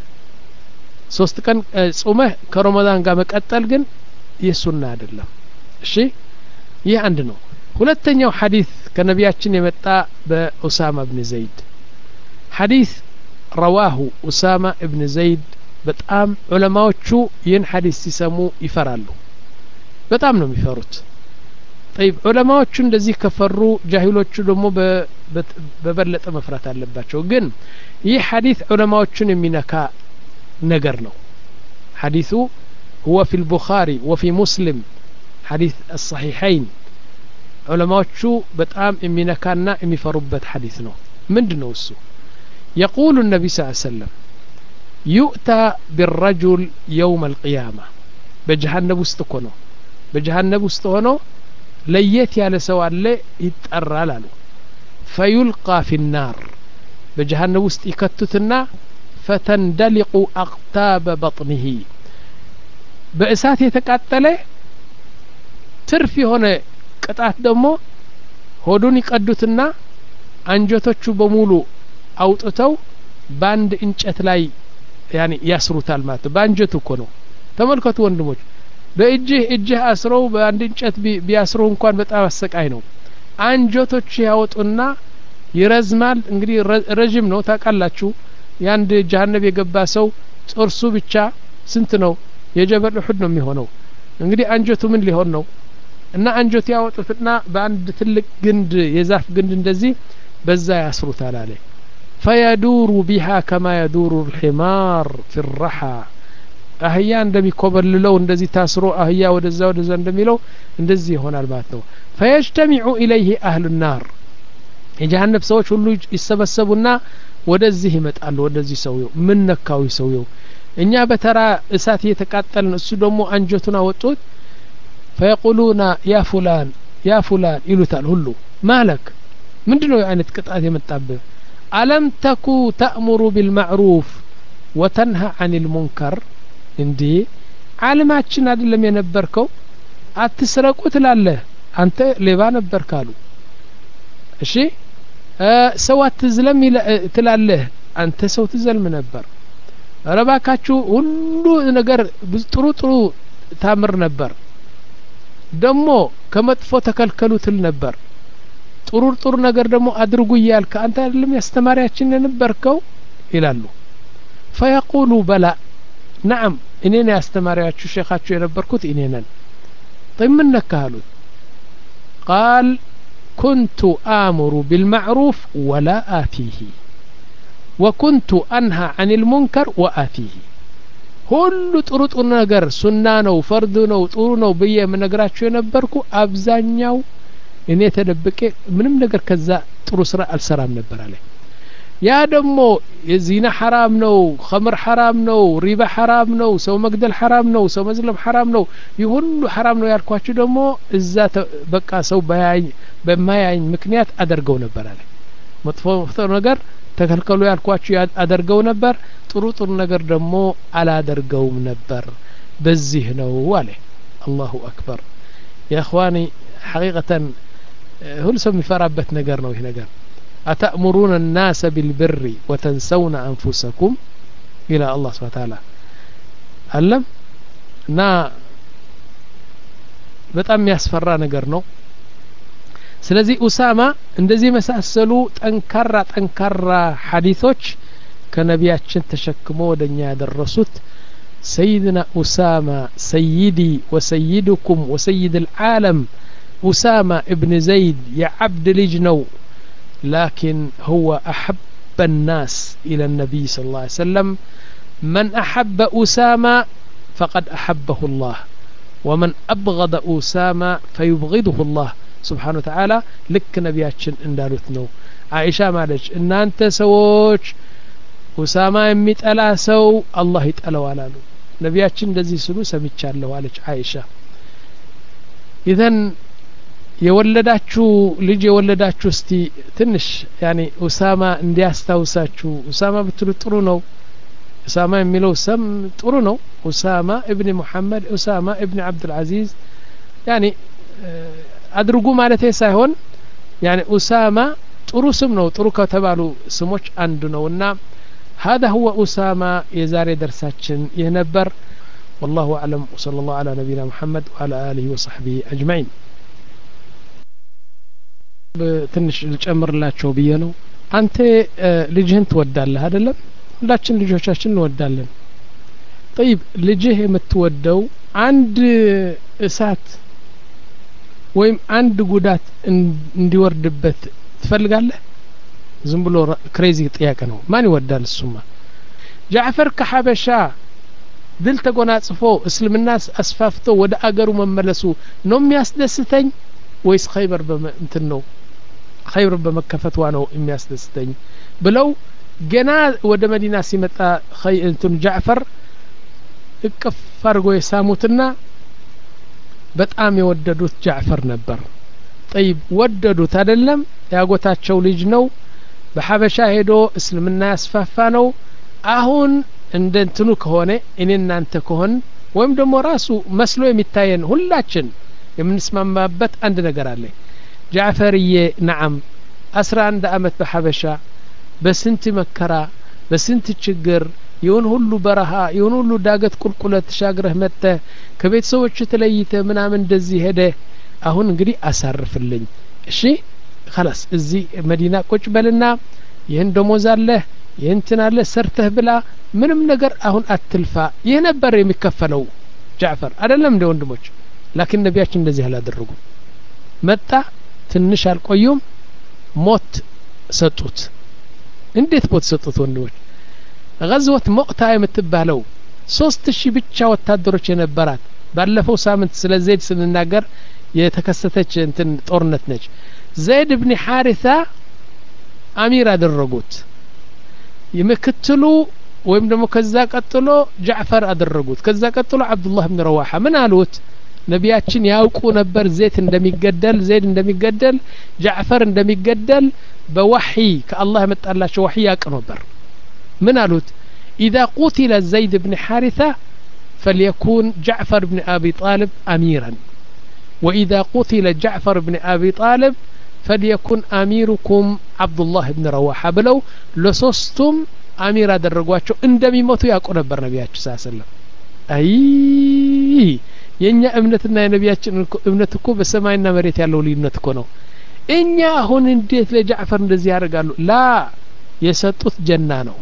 ሶስት ቀን ጾመህ ከረመዳን ጋር መቀጠል ግን የሱና አይደለም እሺ ይህ አንድ ነው ሁለተኛው ሐዲስ ከነቢያችን የመጣ በኡሳማ ኢብኑ ዘይድ ሐዲስ رواه أسامة ابن زيد በጣም ዑለማዎቹ ይህን ሐዲስ ሲሰሙ ይፈራሉ በጣም ነው የሚፈሩት طيب ዑለማዎቹ እንደዚህ ከፈሩ ጃሂሎቹ ደግሞ በበለጠ መፍራት አለባቸው ግን ይህ ሐዲስ ዑለማዎቹን የሚነካ ነገር ነው ሐዲሱ هو في البخاري وفي مسلم حديث الصحيحين ዑለማዎቹ በጣም የሚነካና የሚፈሩበት ሐዲስ ነው ምንድነው እሱ يقول النبي صلى الله عليه وسلم يؤتى بالرجل يوم القيامة بجهنم وستكونه بجهنم وستكونه ليت يا لسوا اللي يتقرى له فيلقى في النار بجهنم وست يكتتنا فتندلق أقتاب بطنه بأسات يتقاتله ترفي هنا قطعت دمو هودون يقدتنا አንጀቶቹ በሙሉ አውጥተው ባንድ እንጨት ላይ ያኒ ያስሩታል ማለት ባንጀቱ እኮ ነው ተመልከቱ ወንድሞች በእጅህ እጅህ አስረው ባንድ እንጨት ቢያስሩ እንኳን በጣም አሰቃይ ነው አንጀቶቹ ያወጡና ይረዝማል እንግዲህ ረጅም ነው ታቃላችሁ ያንድ ጀሃነም የገባ ሰው ጥርሱ ብቻ ስንት ነው የጀበል ኡሁድ ነው የሚሆነው እንግዲህ አንጀቱ ምን ሊሆን ነው እና አንጀቱ ያወጡትና ባንድ ትልቅ ግንድ የዛፍ ግንድ እንደዚህ በዛ ያስሩታል አለ فيدور بها كما يدور الحمار في الرحى አህያ እንደሚኮበልለው እንደዚህ ታስሮ አህያ ወደዛ ወደዛ እንደሚለው እንደዚህ ይሆናል ማለት ነው فيجتمع إليه أهل النار የጀሃነም ሰዎች ሁሉ ይሰበሰቡና ወደዚህ ይመጣሉ ወደዚህ ሰውየው ምን ነካው ሰውየው እኛ በተራ እሳት እየተቃጠልን እሱ ደግሞ አንጀቱን አወጡት فيقولون يا فلان يا فلان ይሉታል ሁሉ ማለክ ምንድነው አይነት ቅጣት የመጣብህ ألم تكو تأمر بالمعروف وتنهى عن المنكر እንዴ ዓለማችን አይደለም የነበርከው አትስረቁ ትላለህ አንተ ሌባ ነበርካሉ እሺ ሰው አትዝለም ትላለህ አንተ ሰው ትዘልም ነበር ረባካችሁ ሁሉ ነገር ጥሩ ጥሩ ታምር ነበር ደሞ ከመጥፎ ተከልከሉ ትል ነበር ጥሩ ጥሩ ነገር ደሞ አድርጉ ይያልከ አንተ አይደለም ያስተማሪያችን ነበርከው ይላሉ فيقولوا بلى نعم እኔ ነኝ ያስተማሪያችሁ ሼኻችሁ የነበርኩት እኔ ነኝ طيب من نكالو قال كنت آمر بالمعروف ولا آتيه وكنت أنهى عن المنكر وآتيه ሁሉ ጥሩ ጥሩ ነገር ሱና ነው ፈርድ ነው ጥሩ ነው በየ መነግራችሁ የነበርኩ አብዛኛው እኔ ተደብቄ ምንም ነገር ከዛ ጥሩ ስራ አልሰራም ነበር አለ ያ ደሞ የዚና حرام ነው خمر حرام ነው ሪባ حرام ነው ሰው መግደል حرام ነው ሰው መዝለም حرام ነው ይሁሉ حرام ነው ያልኳችሁ ደሞ እዛ በቃ ሰው ባያይ በማያይ ምክንያት አደርገው ነበር አለ መጥፎ ነገር ተከልከሉ ያልኳችሁ አደርገው ነበር ጥሩ ጥሩ ነገር ደሞ አላደርገውም ነበር በዚህ ነው አለ አላሁ አክበር ያ اخواني حقيقة ሁሉ ሰው የሚፈራበት ነገር ነው ይሄ ነገር أتأمرون الناس بالبر وتنسون أنفسكم إلى الله سبحانه وتعالى علم نا በጣም ያስፈራ ነገር ነው ስለዚህ ኡሳማ እንደዚህ መሳሰሉ ጠንካራ ጠንካራ ሐዲሶች ከነቢያችን ተሸክሞ ወደኛ ያደረሱት سيدنا أسامة سيدي وسيدكم وسيد العالم أسامة ابن زيد يا عبد لجنو لكن هو أحب الناس إلى النبي صلى الله عليه وسلم من أحب أسامة فقد أحبه الله ومن أبغض أسامة فيبغضه الله سبحانه وتعالى لك نبياتشن اندالوتنو عائشة مالج إن أنت سووش أسامة يميت ألا سو الله يتألو على له نبياتشن دزي سلو سميتش له عليك عائشة إذن የወለዳችሁ ልጅ የወለዳችሁ እስቲ ትንሽ ያኒ ኡሳማ እንዲያስታውሳችሁ ኡሳማ ብትሉ ጥሩ ነው ኡሳማ የሚለው ስም ጥሩ ነው ኡሳማ ኢብኑ መሐመድ ኡሳማ ኢብኑ አብዱል አዚዝ ያኒ አድርጉ ማለት ሳይሆን ያኒ ኡሳማ ጥሩ ስም ነው ጥሩ ከተባሉ ስሞች አንዱ ነውና هذا هو أسامة يزار درساتين ينبر والله أعلم وصلى الله على نبينا محمد وعلى آله وصحبه أجمعين ትንሽ ልጨምርላችሁ ብዬ ነው አንተ ልጅህን ትወዳለህ አይደለም ሁላችን ልጆቻችን እንወዳለን طيب ልጅህ የምትወደው አንድ እሳት ወይም አንድ ጉዳት እንዲወርድበት ትፈልጋለህ ዝም ብሎ ክሬዚ ጥያቄ ነው ማን ይወዳል እሱማ ጃዕፈር ከሐበሻ ድል ተጎናጽፎ እስልምና አስፋፍቶ ወደ አገሩ መመለሱ ነው የሚያስደስተኝ ወይስ ኸይበር በእንትን ነው ኸይበር በመከፈቷ ነው የሚያስደስተኝ ብለው ገና ወደ መዲና ሲመጣ ኸይ እንትን ጃዕፈር እቅፍ አድርጎ የሳሙትና በጣም የወደዱት ጃዕፈር ነበር طيب ወደዱት አይደለም ያጎታቸው ልጅ ነው በሐበሻ ሄዶ እስልምና ያስፋፋ ነው አሁን እንደ እንትኑ ከሆነ እኔና አንተ ከሆን ወይም ደግሞ ራሱ መስሎ የሚታየን ሁላችን የምንስማማበት አንድ ነገር አለ ጃዕፈርዬ ነዓም አስራ አንድ አመት በሐበሻ በስንት መከራ በስንት ችግር ይሁን ሁሉ በረሃ ይሁን ሁሉ ዳገት ቁልቁለት ተሻግረህ መጥተ ከቤተሰቦች ተለይተ ምናምን እንደዚህ ሄደ አሁን እንግዲህ አሳርፍልኝ እሺ خلاص እዚህ መዲና ቁጭ በልና ይሄን ደሞዝ አለ ይሄን ትናለ ሰርተህ ብላ ምንም ነገር አሁን አትልፋ ይሄ ነበር የሚከፈለው ጃዕፈር አይደለም እንደ ወንድሞች لكن ነቢያችን እንደዚህ አላደረጉም መጣ ትንሽ አልቆዩም ሞት ሰጡት እንዴት ሞት ሰጡት ወንድሞች غزوة مؤتة የምትባለው ሶስት ሺህ ብቻ ወታደሮች የነበራት ባለፈው ሳምንት ስለ ዘይድ ስንናገር የተከሰተች እንትን ጦርነት ነች ዘይድ ኢብኑ ሐሪሳ አሚር አደረጉት የምክትሉ ወይም ደግሞ ከዛ ቀጥሎ ጃዕፈር አደረጉት ከዛ ቀጥሎ አብዱላህ ኢብኑ ረዋሃ ምን አሉት ነቢያችን ያውቁ ነበር ዘይት እንደሚገደል ዘይድ እንደሚገደል ጃዕፈር እንደሚገደል በወህይ ከአላህ መጣላቸው ወህይ ያውቁ ነበር ምን አሉት اذا قتل زيد بن حارثة فليكون جعفر بن ابي طالب اميرا واذا قتل جعفر بن ابي طالب فليكن اميركم عبد الله بن رواحه بلو لሶስቱም አሚር አደረጓቸው እንደሚሞቱ ያውቁ ነበር ነቢያችን ሰለላሁ ዐለይሂ ወሰለም አይ የኛ እምነትና የነቢያችን እምነት እኮ በሰማይና መሬት ያለው ልዩነት እኮ ነው እኛ አሁን እንዴት ለጃዕፈር እንደዚህ ያደርጋሉ ላ የሰጡት ጀና ነው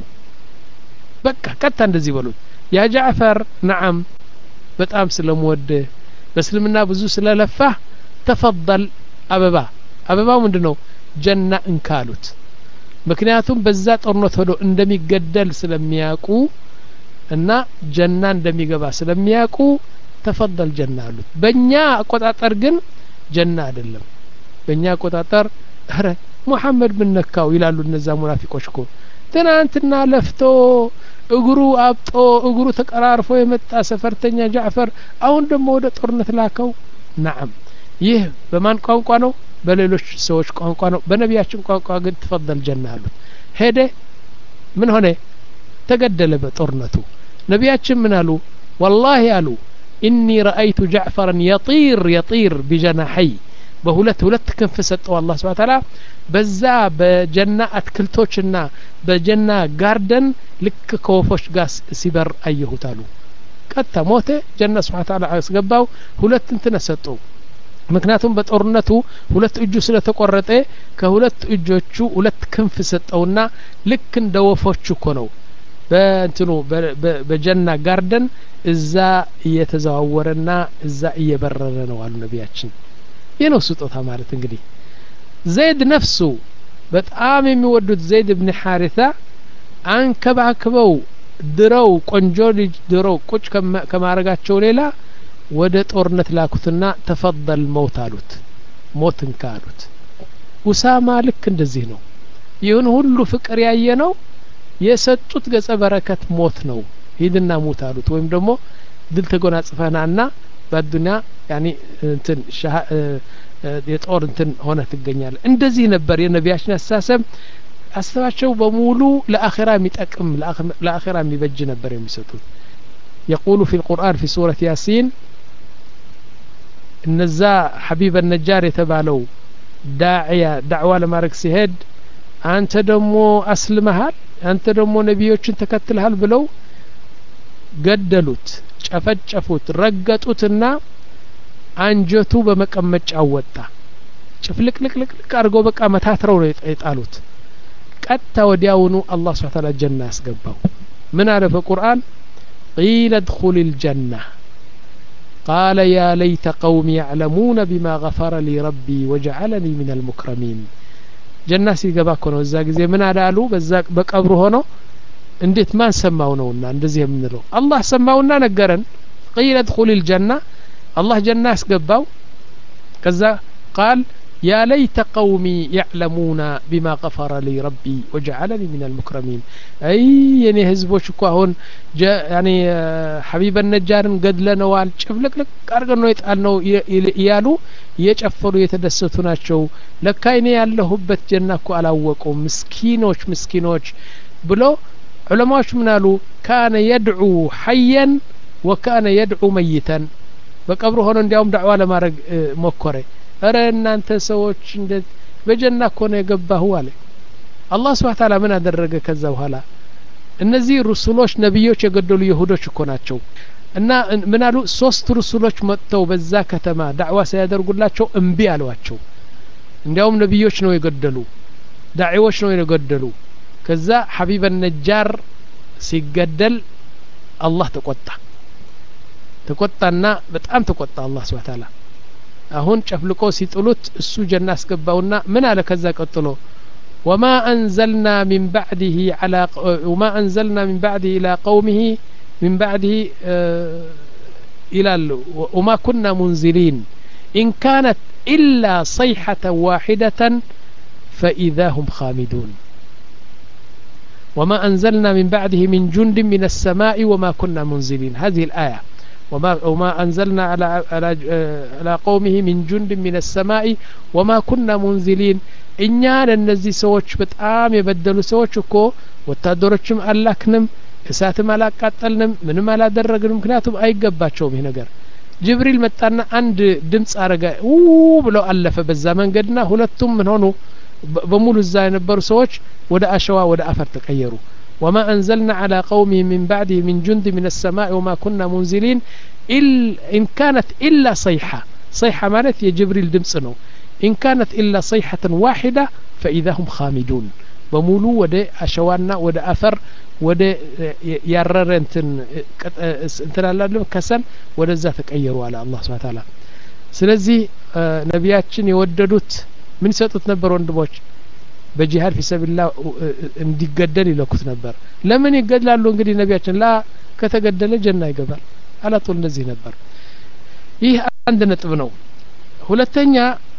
በቃ ቀጣ እንደዚህ በሉት ያ ጃዕፈር ነዓም በጣም ስለምወድ በእስልምና ብዙ ስለለፋ ተፈضل አበባ አበባው ምንድነው ጀና እንካሉት ምክንያቱም በዛ ጦርነት ሆዶ እንደሚገደል ስለሚያውቁ እና ጀና እንደሚገባ ስለሚያውቁ ተፈضل ጀና አሉት በእኛ አቆጣጠር ግን ጀና አይደለም በእኛ አቆጣጠር አረ ሙሐመድ ምን ነካው ይላሉ እነዛ ሙናፊቆች እኮ ትናንትና ለፍቶ እግሩ አብጦ እግሩ ተቀራርፎ የመጣ ሰፈርተኛ ጃዕፈር አሁን ደግሞ ወደ ጦርነት ላከው ነዓም ይህ በማን ቋንቋ ነው በሌሎች ሰዎች ቋንቋ ነው በነቢያችን ቋንቋ ግን ተፈضل ጀና አሉት ሄደ ምን ሆነ ተገደለ በጦርነቱ ነቢያችን ምን አሉ والله አሉ إني رأيت جعفرا يطير يطير بجناحي በሁለት ሁለት ክንፍ ሰጠው አላህ Subhanahu Wa Ta'ala በዛ በጀና አትክልቶችና በጀና ጋርደን ልክ ከወፎች ጋር ሲበር አየሁት አሉ ቀጣ ሞተ ጀና Subhanahu Wa Ta'ala አስገባው ሁለት እንትን ሰጠው ምክንያቱም በጦርነቱ ሁለት እጁ ስለተቆረጠ ከሁለት እጆቹ ሁለት ክንፍ ሰጠውና ልክ እንደ ወፎች እኮ ነው በእንትኑ በጀና ጋርደን እዛ እየተዘዋወረና እዛ እየበረረ ነው አሉ ነቢያችን የነው ስጦታ ማለት እንግዲህ ዘይድ ነፍሱ በጣም የሚወዱት ዘይድ ኢብኑ ሐሪሳ አንከባክበው ድረው ቆንጆ ልጅ ድረው ቁጭ ከማረጋቸው ሌላ ወደ ጦርነት ላኩትና ተፈضل ሞት አሉት ሞትን ካሉት ኡሳማ ልክ እንደዚህ ነው ይሁን ሁሉ ፍቅር ያየ ነው የሰጡት ገጸ በረከት ሞት ነው ሂድና ሞት አሉት ወይም ደግሞ ድል ተጎናጽፈናና በዱንያ ያኒ እንትን የጦር እንትን ሆነ ትገኛለ እንደዚህ ነበር የነቢያችን አስተሳሰብ አስተዋቸው በሙሉ ለአኺራ የሚጠቅም ለአኺራ የሚበጅ ነበር የሚሰጡት يقول في القرآن في سورة ياسين እነዛ ሐቢብ النجار የተባለው ዳዕያ ዳዕዋ ለማድረግ ሲሄድ አንተ ደግሞ አስልመሃል አንተ ደግሞ ነቢዮችን ተከትለሃል ብለው ገደሉት ጨፈጨፉት ረገጡትና አንጀቱ በመቀመጫው ወጣ ጭፍልቅልቅልቅ አርጎ በቃ መታትረው ነው የጣሉት ቀጣ ወዲያውኑ አላህ Subhanahu Wa Ta'ala ጀና ያስገባው ምን አለ በቁርአን قيل ادخل الجنة قال يا ليت قومي يعلمون بما غفر لي ربي وجعلني من المكرمين ጀና ሲገባ እኮ ነው እዛ ጊዜ ምን አላሉ በዛ በቀብሩ ሆኖ እንዴት ማን ሰማው ነውና እንደዚህ የምንለው አላህ ሰማውና ነገረን قيل ادخل الجنة الله جنة ያስገባው ከዛ قال يا ليت قومي يعلمون بما غفر لي ربي وجعلني من المكرمين اي የኔ ህዝቦች እኮ አሁን ያኒ ሐቢብ النجارን ገድለነዋል ጭፍልቅልቅ አርገን ነው የጣልነው ይያሉ የጨፈሩ የተደሰቱ ናቸው ለካ እኔ ያለሁበት ጀና እኮ አላወቁም ምስኪኖች ምስኪኖች ብሎ ዑለማዎች ምን አሉ كان يدعو حيا وكان يدعو ميتا በቀብሩ ሆኖ እንዲያውም ዳዕዋ ለማድረግ ሞከረ አረ እናንተ ሰዎች እንደ በጀና እኮ ነው የገባሁ አለ አላህ Subhanahu Wa Ta'ala ምን አደረገ ከዛ በኋላ እነዚህ ሩሱሎች ነብዮች የገደሉ ይሁዶች እኮ ናቸው እና ምን አሉ ሶስት ሩሱሎች መጥተው በዛ ከተማ ዳዕዋ ሳያደርጉላቸው እምቢ አሏቸው እንዲያውም ነብዮች ነው የገደሉ ዳዒዎች ነው የገደሉ ከዛ ሐቢብ النجار ሲገደል አላህ ተቆጣ ተቆጣና በጣም ተቆጣ አላህ Subhanahu Wa Ta'ala አሁን ጨፍልቆ ሲጥሉት እሱ ጀና አስገባውና ምን አለ ከዛ ቀጥሎ وما أنزلنا من بعده على وما أنزلنا من بعده إلى قومه من بعده إلى وما كنا منزلين إن كانت إلا صيحة واحدة فإذا هم خامدون وما أنزلنا من بعده من جند من السماء وما كنا منزلين هذه الآية وما وما أنزلنا على على على قومه من جند من السماء وما كنا منزلين እኛ ለነዚህ ሰዎች በጣም የበደሉ ሰዎች እኮ ወታደሮችም አላክንም እሳትም አላቃጠልንም ምንም አላደረግንም ምክንያቱም አይገባቸውም ይሄ ነገር ጅብሪል መጣና አንድ ድምጽ አረጋ ኡ ብሎ አለፈ በዛ መንገድና ሁለቱም ምን ሆኑ በሙሉ እዛ የነበሩ ሰዎች ወደ አሸዋ ወደ አፈር ተቀየሩ وما أنزلنا على قومه من بعده من جند من السماء وما كنا منزلين إن كانت إلا صيحة صيحة مالت يا جبريل دمصنو إن كانت إلا صيحة واحدة فإذا هم خامدون بمولو وده أشوانا وده أثر وده يرر انتن انتن الله كسن وده ذاتك أيروا على الله سبحانه وتعالى سلزي نبياتشن يوددوت من سيطت نبر وندموش بجهاد في سبيل الله እንዲገደል ይለኩት ነበር ለምን ይገድላሉ እንግዲህ ነቢያችን ላ ከተገደለ ጀና ይገባል አላጦል እንደዚህ ነበር ይህ አንድ ነጥብ ነው ሁለተኛ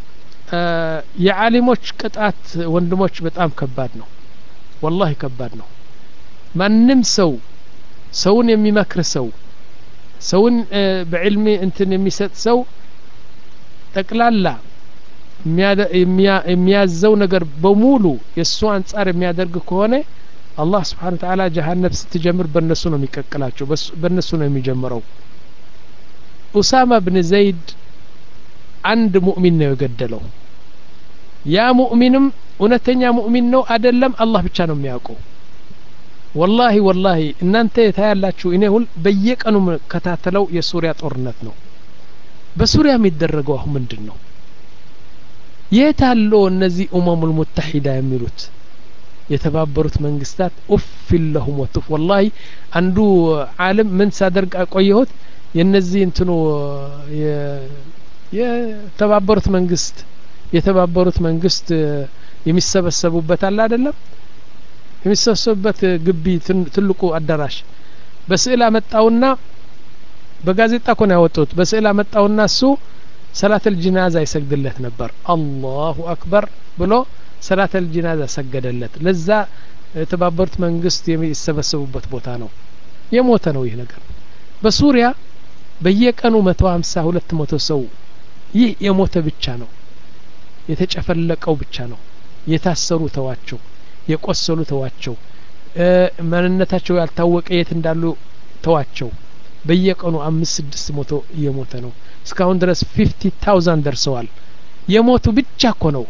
የዓሊሞች ቅጣት ወንድሞች በጣም ከባድ ነው والله ከባድ ነው ማንንም ሰው ሰውን የሚመክር ሰው ሰውን በዕልም እንትን የሚሰጥ ሰው ጠቅላላ የሚያዘው ነገር በሙሉ የሱ አንጻር የሚያደርግ ከሆነ አላህ Subhanahu Wa Ta'ala ጀሃነም ስትጀምር በእነሱ ነው የሚቀቅላቸው በእነሱ ነው የሚጀምረው ኡሳማ ኢብኑ ዘይድ አንድ ሙእሚን ነው የገደለው ያ ሙእሚንም እውነተኛ ሙእሚን ነው አይደለም አላህ ብቻ ነው የሚያውቀው والله والله እናንተ ታያላችሁ እኔ ሁሉ በየቀኑ ከታተለው የሱሪያ ጦርነት ነው በሱሪያ የሚደረገው አሁን ምንድነው የታሎ እነዚህ ኡመሙል ሙተሂዳ የሚሉት የተባበሩት መንግስታት ኡፍ ለሁም ወጥፍ والله አንዱ ዓለም ምን ሳደርግ ቆየሁት የነዚህ እንትኑ የተባበሩት መንግስት የተባበሩት መንግስት የሚሰበሰቡበት አለ አይደለም የሚሰበሰቡበት ግቢ ትልቁ አዳራሽ በስዕል አመጣውና በጋዜጣ ኮን ያወጡት በስዕል አመጣውና እሱ ሰላት الجنازة ይሰግድለት ነበር አላሁ አክበር ብሎ ሰላት الجنازة ሰገደለት ለዛ የተባበሩት መንግስት የሚሰበሰቡበት ቦታ ነው የሞተ ነው ይሄ ነገር በሱሪያ በየቀኑ መቶ ሃምሳ ሁለት መቶ ሰው ይህ የሞተ ብቻ ነው የተጨፈለቀው ብቻ ነው የታሰሩ ተዋቸው የቆሰሉ ተዋቸው ማንነታቸው ያልታወቀ የት እንዳሉ ተዋቸው በየቀኑ አምስት ስድስት መቶ እየሞተ ነው እስካሁን ድረስ fifty thousand ደርሰዋል የሞቱ ብቻ እኮ ነው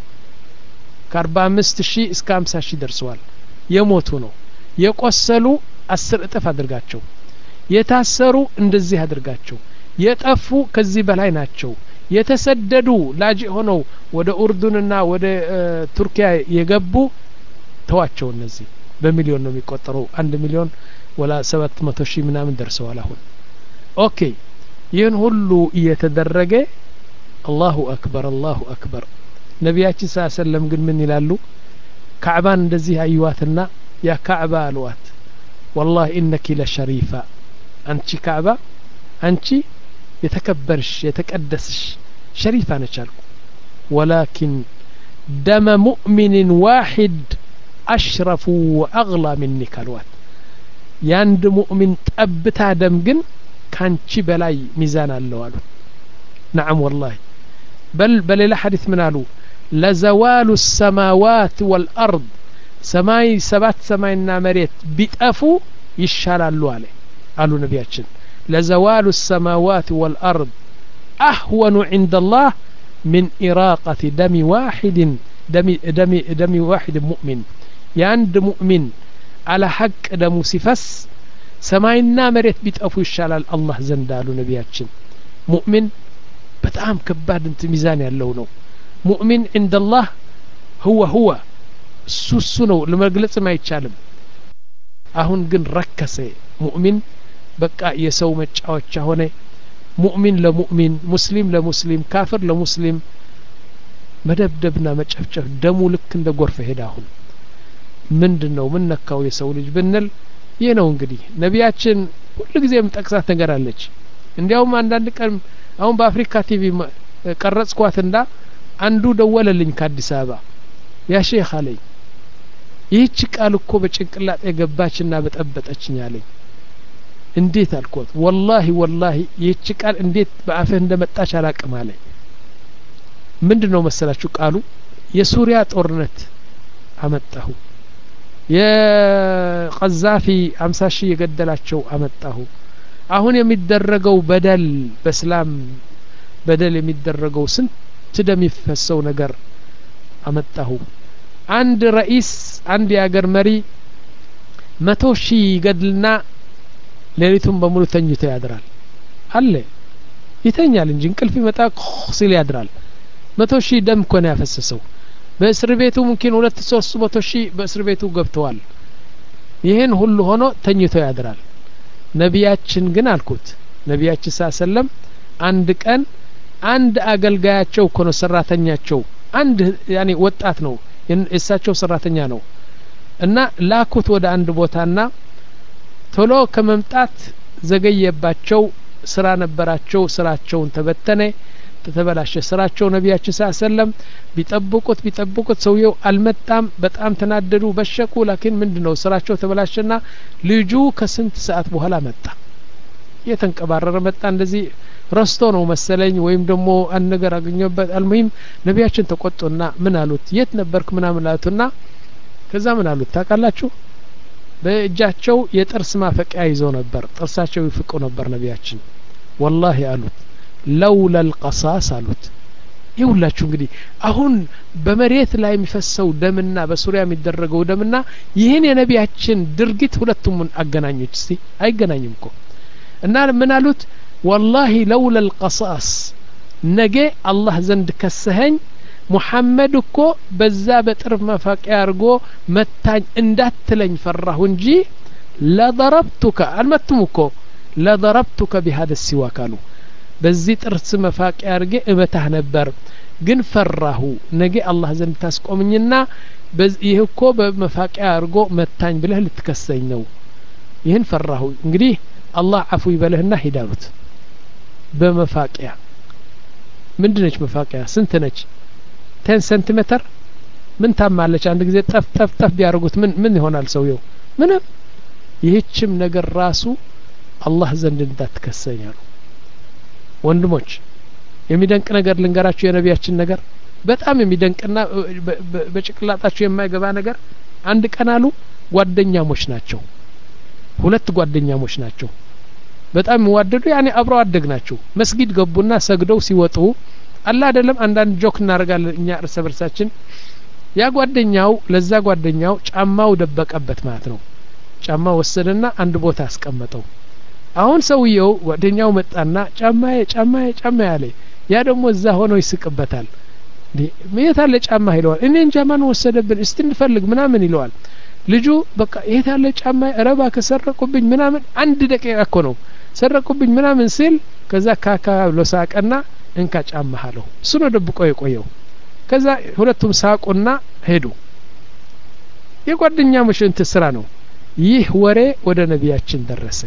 ከ45 ሺህ እስከ ሃምሳ ሺህ ደርሰዋል የሞቱ ነው የቆሰሉ አስር እጥፍ አድርጋቸው የታሰሩ እንደዚህ አድርጋቸው የጠፉ ከዚህ በላይ ናቸው የተሰደዱ ላጅ ሆነው ወደ ኡርዱንና ወደ ቱርኪያ የገቡ ተዋቸው እነዚህ በሚሊዮን ነው የሚቆጠረው አንድ ሚሊዮን ወላ ሰባት መቶ ሺህ ምናምን ደርሰዋል አሁን ኦኬ ይህን ሁሉ እየተደረገ አላሁ አክበር አላሁ አክበር ነቢያችን ሰለላሁ ዐለይሂ ወሰለም ግን ምን ይላሉ ካዕባን እንደዚህ አይዋትና ያ ካዕባ አልዋት والله انك لشريفه አንቺ ካዕባ አንቺ የተከበርሽ የተቀደስሽ ሸሪፋ ነች አልኩ ولكن دم مؤمن واحد أشرف وأغلى منك الوات ياند مؤمن تأبتا دم جن كان شي بلاي ميزان اللوالو نعم والله بل بل لا حديث منالو لزوال السماوات والأرض سماي سبات سماينا مريت بيتأفو يشالالو عليه قالوا نبياتشن لزوال السماوات والأرض أهون عند الله من إراقة دم واحد دم دم دم واحد مؤمن ياند مؤمن على حق دم سفس سماينا مريت بيتأفو يشالال الله زندالو نبياتشن مؤمن بتعام كباد انت ميزان يالو نو مؤمن عند الله هو هو سوسنو لما قلت ما يتشالم አሁን ግን ረከሰ ሙእሚን በቃ የሰው መጫወቻ ሆነ ሙእሚን ለሙእሚን ሙስሊም ለሙስሊም ካፍር ለሙስሊም መደብደብና መጨፍጨፍ ደሙ ልክ እንደ ጎርፍ ሄዳ አሁን ምንድነው ምን ነካው የሰው ልጅ ብንል ይሄ ነው እንግዲህ ነቢያችን ሁሉ ጊዜም ጠቅሳት ነገር አለች እንዲያውም አንዳንድ ቀን አሁን በአፍሪካ ቲቪ ቀረጽኳትና አንዱ ደወለልኝ ከአዲስ አበባ ያ ሼክ አለኝ ይህች ቃል እኮ በጭንቅላት የገባችና በጠበጠችኝ አለኝ እንዴት አልኩት والله والله ይህች ቃል እንዴት በአፍህ እንደመጣች አላቅም አለኝ ምንድነው መሰላችሁ ቃሉ የሱሪያ ጦርነት አመጣሁ የቀዛፊ ሃምሳ ሺህ የገደላቸው አመጣሁ አሁን የሚደረገው በደል በእስላም በደል የሚደረገው ስንት ደም ይፈሰው ነገር አመጣሁ አንድ رئيس አንድ ያገር መሪ መቶ ሺህ ይገድልና ሌሊቱን በሙሉ ተኝቶ ያድራል አለ ይተኛል እንጂ እንቅልፍ ይመጣ ሲል ያድራል መቶ ሺህ ደም እኮ ነው ያፈሰሰው በእስር ቤቱ ሙምኪን ሁለት ሶስት መቶ ሺህ በእስር ቤቱ ገብተዋል ይሄን ሁሉ ሆኖ ተኝቶ ያድራል ነቢያችን ግን አልኩት ነቢያችን ሰለም አንድ ቀን አንድ አገልጋያቸው እኮ ነው ሰራተኛቸው አንድ ያኔ ወጣት ነው እሳቸው ሰራተኛ ነው እና ላኩት ወደ አንድ ቦታና ቶሎ ከመምጣት ዘገየባቸው ስራ ነበራቸው ስራቸውን ተበተነ ተበላሸ ስራቸው ነቢያችን ሰለም ቢጠብቁት ቢጠብቁት ሰውየው አልመጣም በጣም ተናደዱ በሸቁ ላኪን ምንድነው ስራቸው ተበላሸና ልጁ ከስንት ሰዓት በኋላ መጣ የተንቀባረረ መጣ እንደዚህ ረስቶ ነው መሰለኝ ወይም ደግሞ አንድ ነገር አገኘበት አልሙሂም ነቢያችን ተቆጡና ምን አሉት የት ነበርክ ምናምን አሉትና ከዛ ምን አሉት ታውቃላችሁ በእጃቸው የጥርስ ማፈቂያ ይዘው ነበር ጥርሳቸው ይፍቁ ነበር ነቢያችን ወላሂ አሉት ለውላ القصاص አሉት ይውላችሁ እንግዲህ አሁን በመሬት ላይ የሚፈሰው ደምና በሱሪያ የሚደረገው ደምና ይሄን የነቢያችን ድርጊት ሁለቱም አገናኙት እስቲ አይገናኝም እኮ እና ምን አሉት والله لولا القصاص ነገ አላህ ዘንድ ከሰኸኝ ሙሐመድ እኮ በዛ በጥርፍ መፋቂያ አርጎ መታኝ እንዳትለኝ ፈራሁ እንጂ ለضربتك አልመቱም እኮ ለضربتك بهذا السواك አሉ በዚህ ጥርስ መፋቂያ አርጌ እመታህ ነበር ግን ፈራሁ ነገ አላህ ዘንድ ታስቆምኝና በዚህ እኮ በመፋቂያ አርጎ መታኝ ብለህ ልትከሰኝ ነው ይህን ፈራሁ እንግዲህ አላህ አፉ ይበለህና ሂዳሉት በመፋቂያ ምንድነች መፋቂያ ስንት ነች ten ሴንቲሜትር ምን ታማለች አንድ ጊዜ ጠፍ ጠፍ ጠፍ ቢያርጉት ምን ምን ይሆናል ሰውየው ምንም ይህችም ነገር ራሱ አላህ ዘንድ እንዳትከሰኝ አሉ ወንድሞች የሚደንቅ ነገር ልንገራችሁ የነቢያችን ነገር በጣም የሚደንቅና በጭቅላታችሁ የማይገባ ነገር አንድ ቀን አሉ ጓደኛሞች ናቸው ሁለት ጓደኛሞች ናቸው በጣም ወደዱ ያኔ አብረው አደግ ናቸው መስጊድ ገቡና ሰግደው ሲወጡ አላ አይደለም አንዳንድ ጆክ እናረጋለን እኛ እርስ በርሳችን ያ ጓደኛው ለዛ ጓደኛው ጫማው ደበቀበት ማለት ነው ጫማው ወሰደና አንድ ቦታ አስቀመጠው አሁን ሰውየው ጓደኛው መጣና ጫማዬ ጫማዬ ጫማዬ አለ ያ ደግሞ እዛ ሆኖ ይስቅበታል የታለ ጫማ ይለዋል እኔን ጫማን ወሰደብን እስቲ እንፈልግ ምናምን ይለዋል ልጁ በቃ የታለ ጫማ ረባ ከሰረቁብኝ ምናምን አንድ ደቂቃ እኮ ነው ሰረቁብኝ ምናምን ሲል ከዛ ካካ ለሳቀና እንካ ጫማ አለው እሱ ነው ደብቆ የቆየው ከዛ ሁለቱም ሳቁና ሄዱ የጓደኛ ምሽንት ስራ ነው ይህ ወሬ ወደ ነቢያችን ደረሰ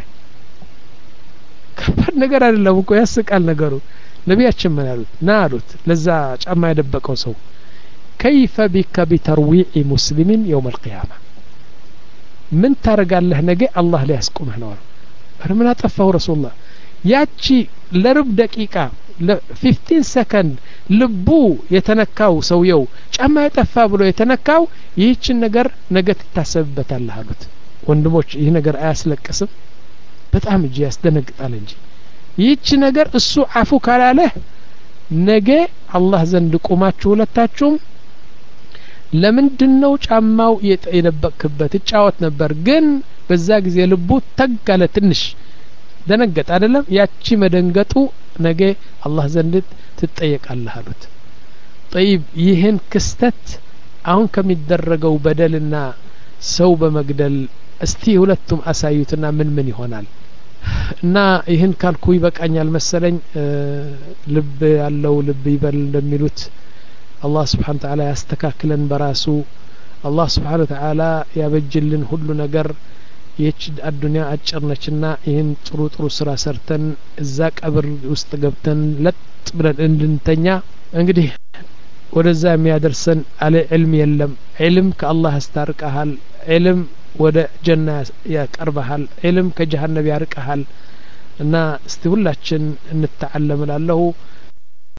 ከባድ ነገር አይደለም እኮ ያስቃል ነገሩ ነቢያችን ምን አሉት ና አሉት ለዛ ጫማ የደበቀው ሰው كيف بك بترويع مسلم يوم القيامة من ታረጋለህ ነገ አላህ ሊያስቆምህ ነው አረ ምን አጠፋው ረሱላህ ያቺ ለሩብ ደቂቃ ለ15 ሰከንድ ልቡ የተነካው ሰውየው ጫማ የጠፋ ብሎ የተነካው ይህችን ነገር ነገ ትታሰብበታለህ አሉት ወንድሞች ይህ ነገር አያስለቅስም በጣም እጅ ያስደነግጣል እንጂ ይህች ነገር እሱ አፉ ካላለ ነገ አላህ ዘንድ ቆማችሁ ሁለታችሁም ለምንድነው ጫማው የደበቅበት ጫወት ነበር ግን በዛ ጊዜ ልቡ ተጋለ ትንሽ ደነገጥ አይደለም ያቺ መደንገጡ ነገ አላህ ዘንድ ትጠየቃለህ አሉት طيب ይሄን ክስተት አሁን ከሚደረገው በደልና ሰው በመግደል እስቲ ሁለቱም አሳዩትና ምን ምን ይሆናል እና ይሄን ካልኩ ይበቃኛል መሰለኝ ልብ ያለው ልብ ይበል እንደሚሉት አላህ Subhanahu Wa Ta'ala ያስተካክለን በራሱ አላህ Subhanahu Wa Ta'ala ያበጅልን ሁሉ ነገር ይህች አዱንያ አጭር ነችና ይህን ጥሩ ጥሩ ስራ ሰርተን እዛ ቀብር ውስጥ ገብተን ለጥ ብለን እንድንተኛ እንግዲህ ወደዛ የሚያደርሰን አለ ዒልም የለም ዒልም ከአላህ ያስታርቀሃል ዒልም ወደ ጀና ያቀርበሃል ዒልም ከጀሃነም ያርቀሃል እና እስቲ ሁላችን እንተዓለም ላለው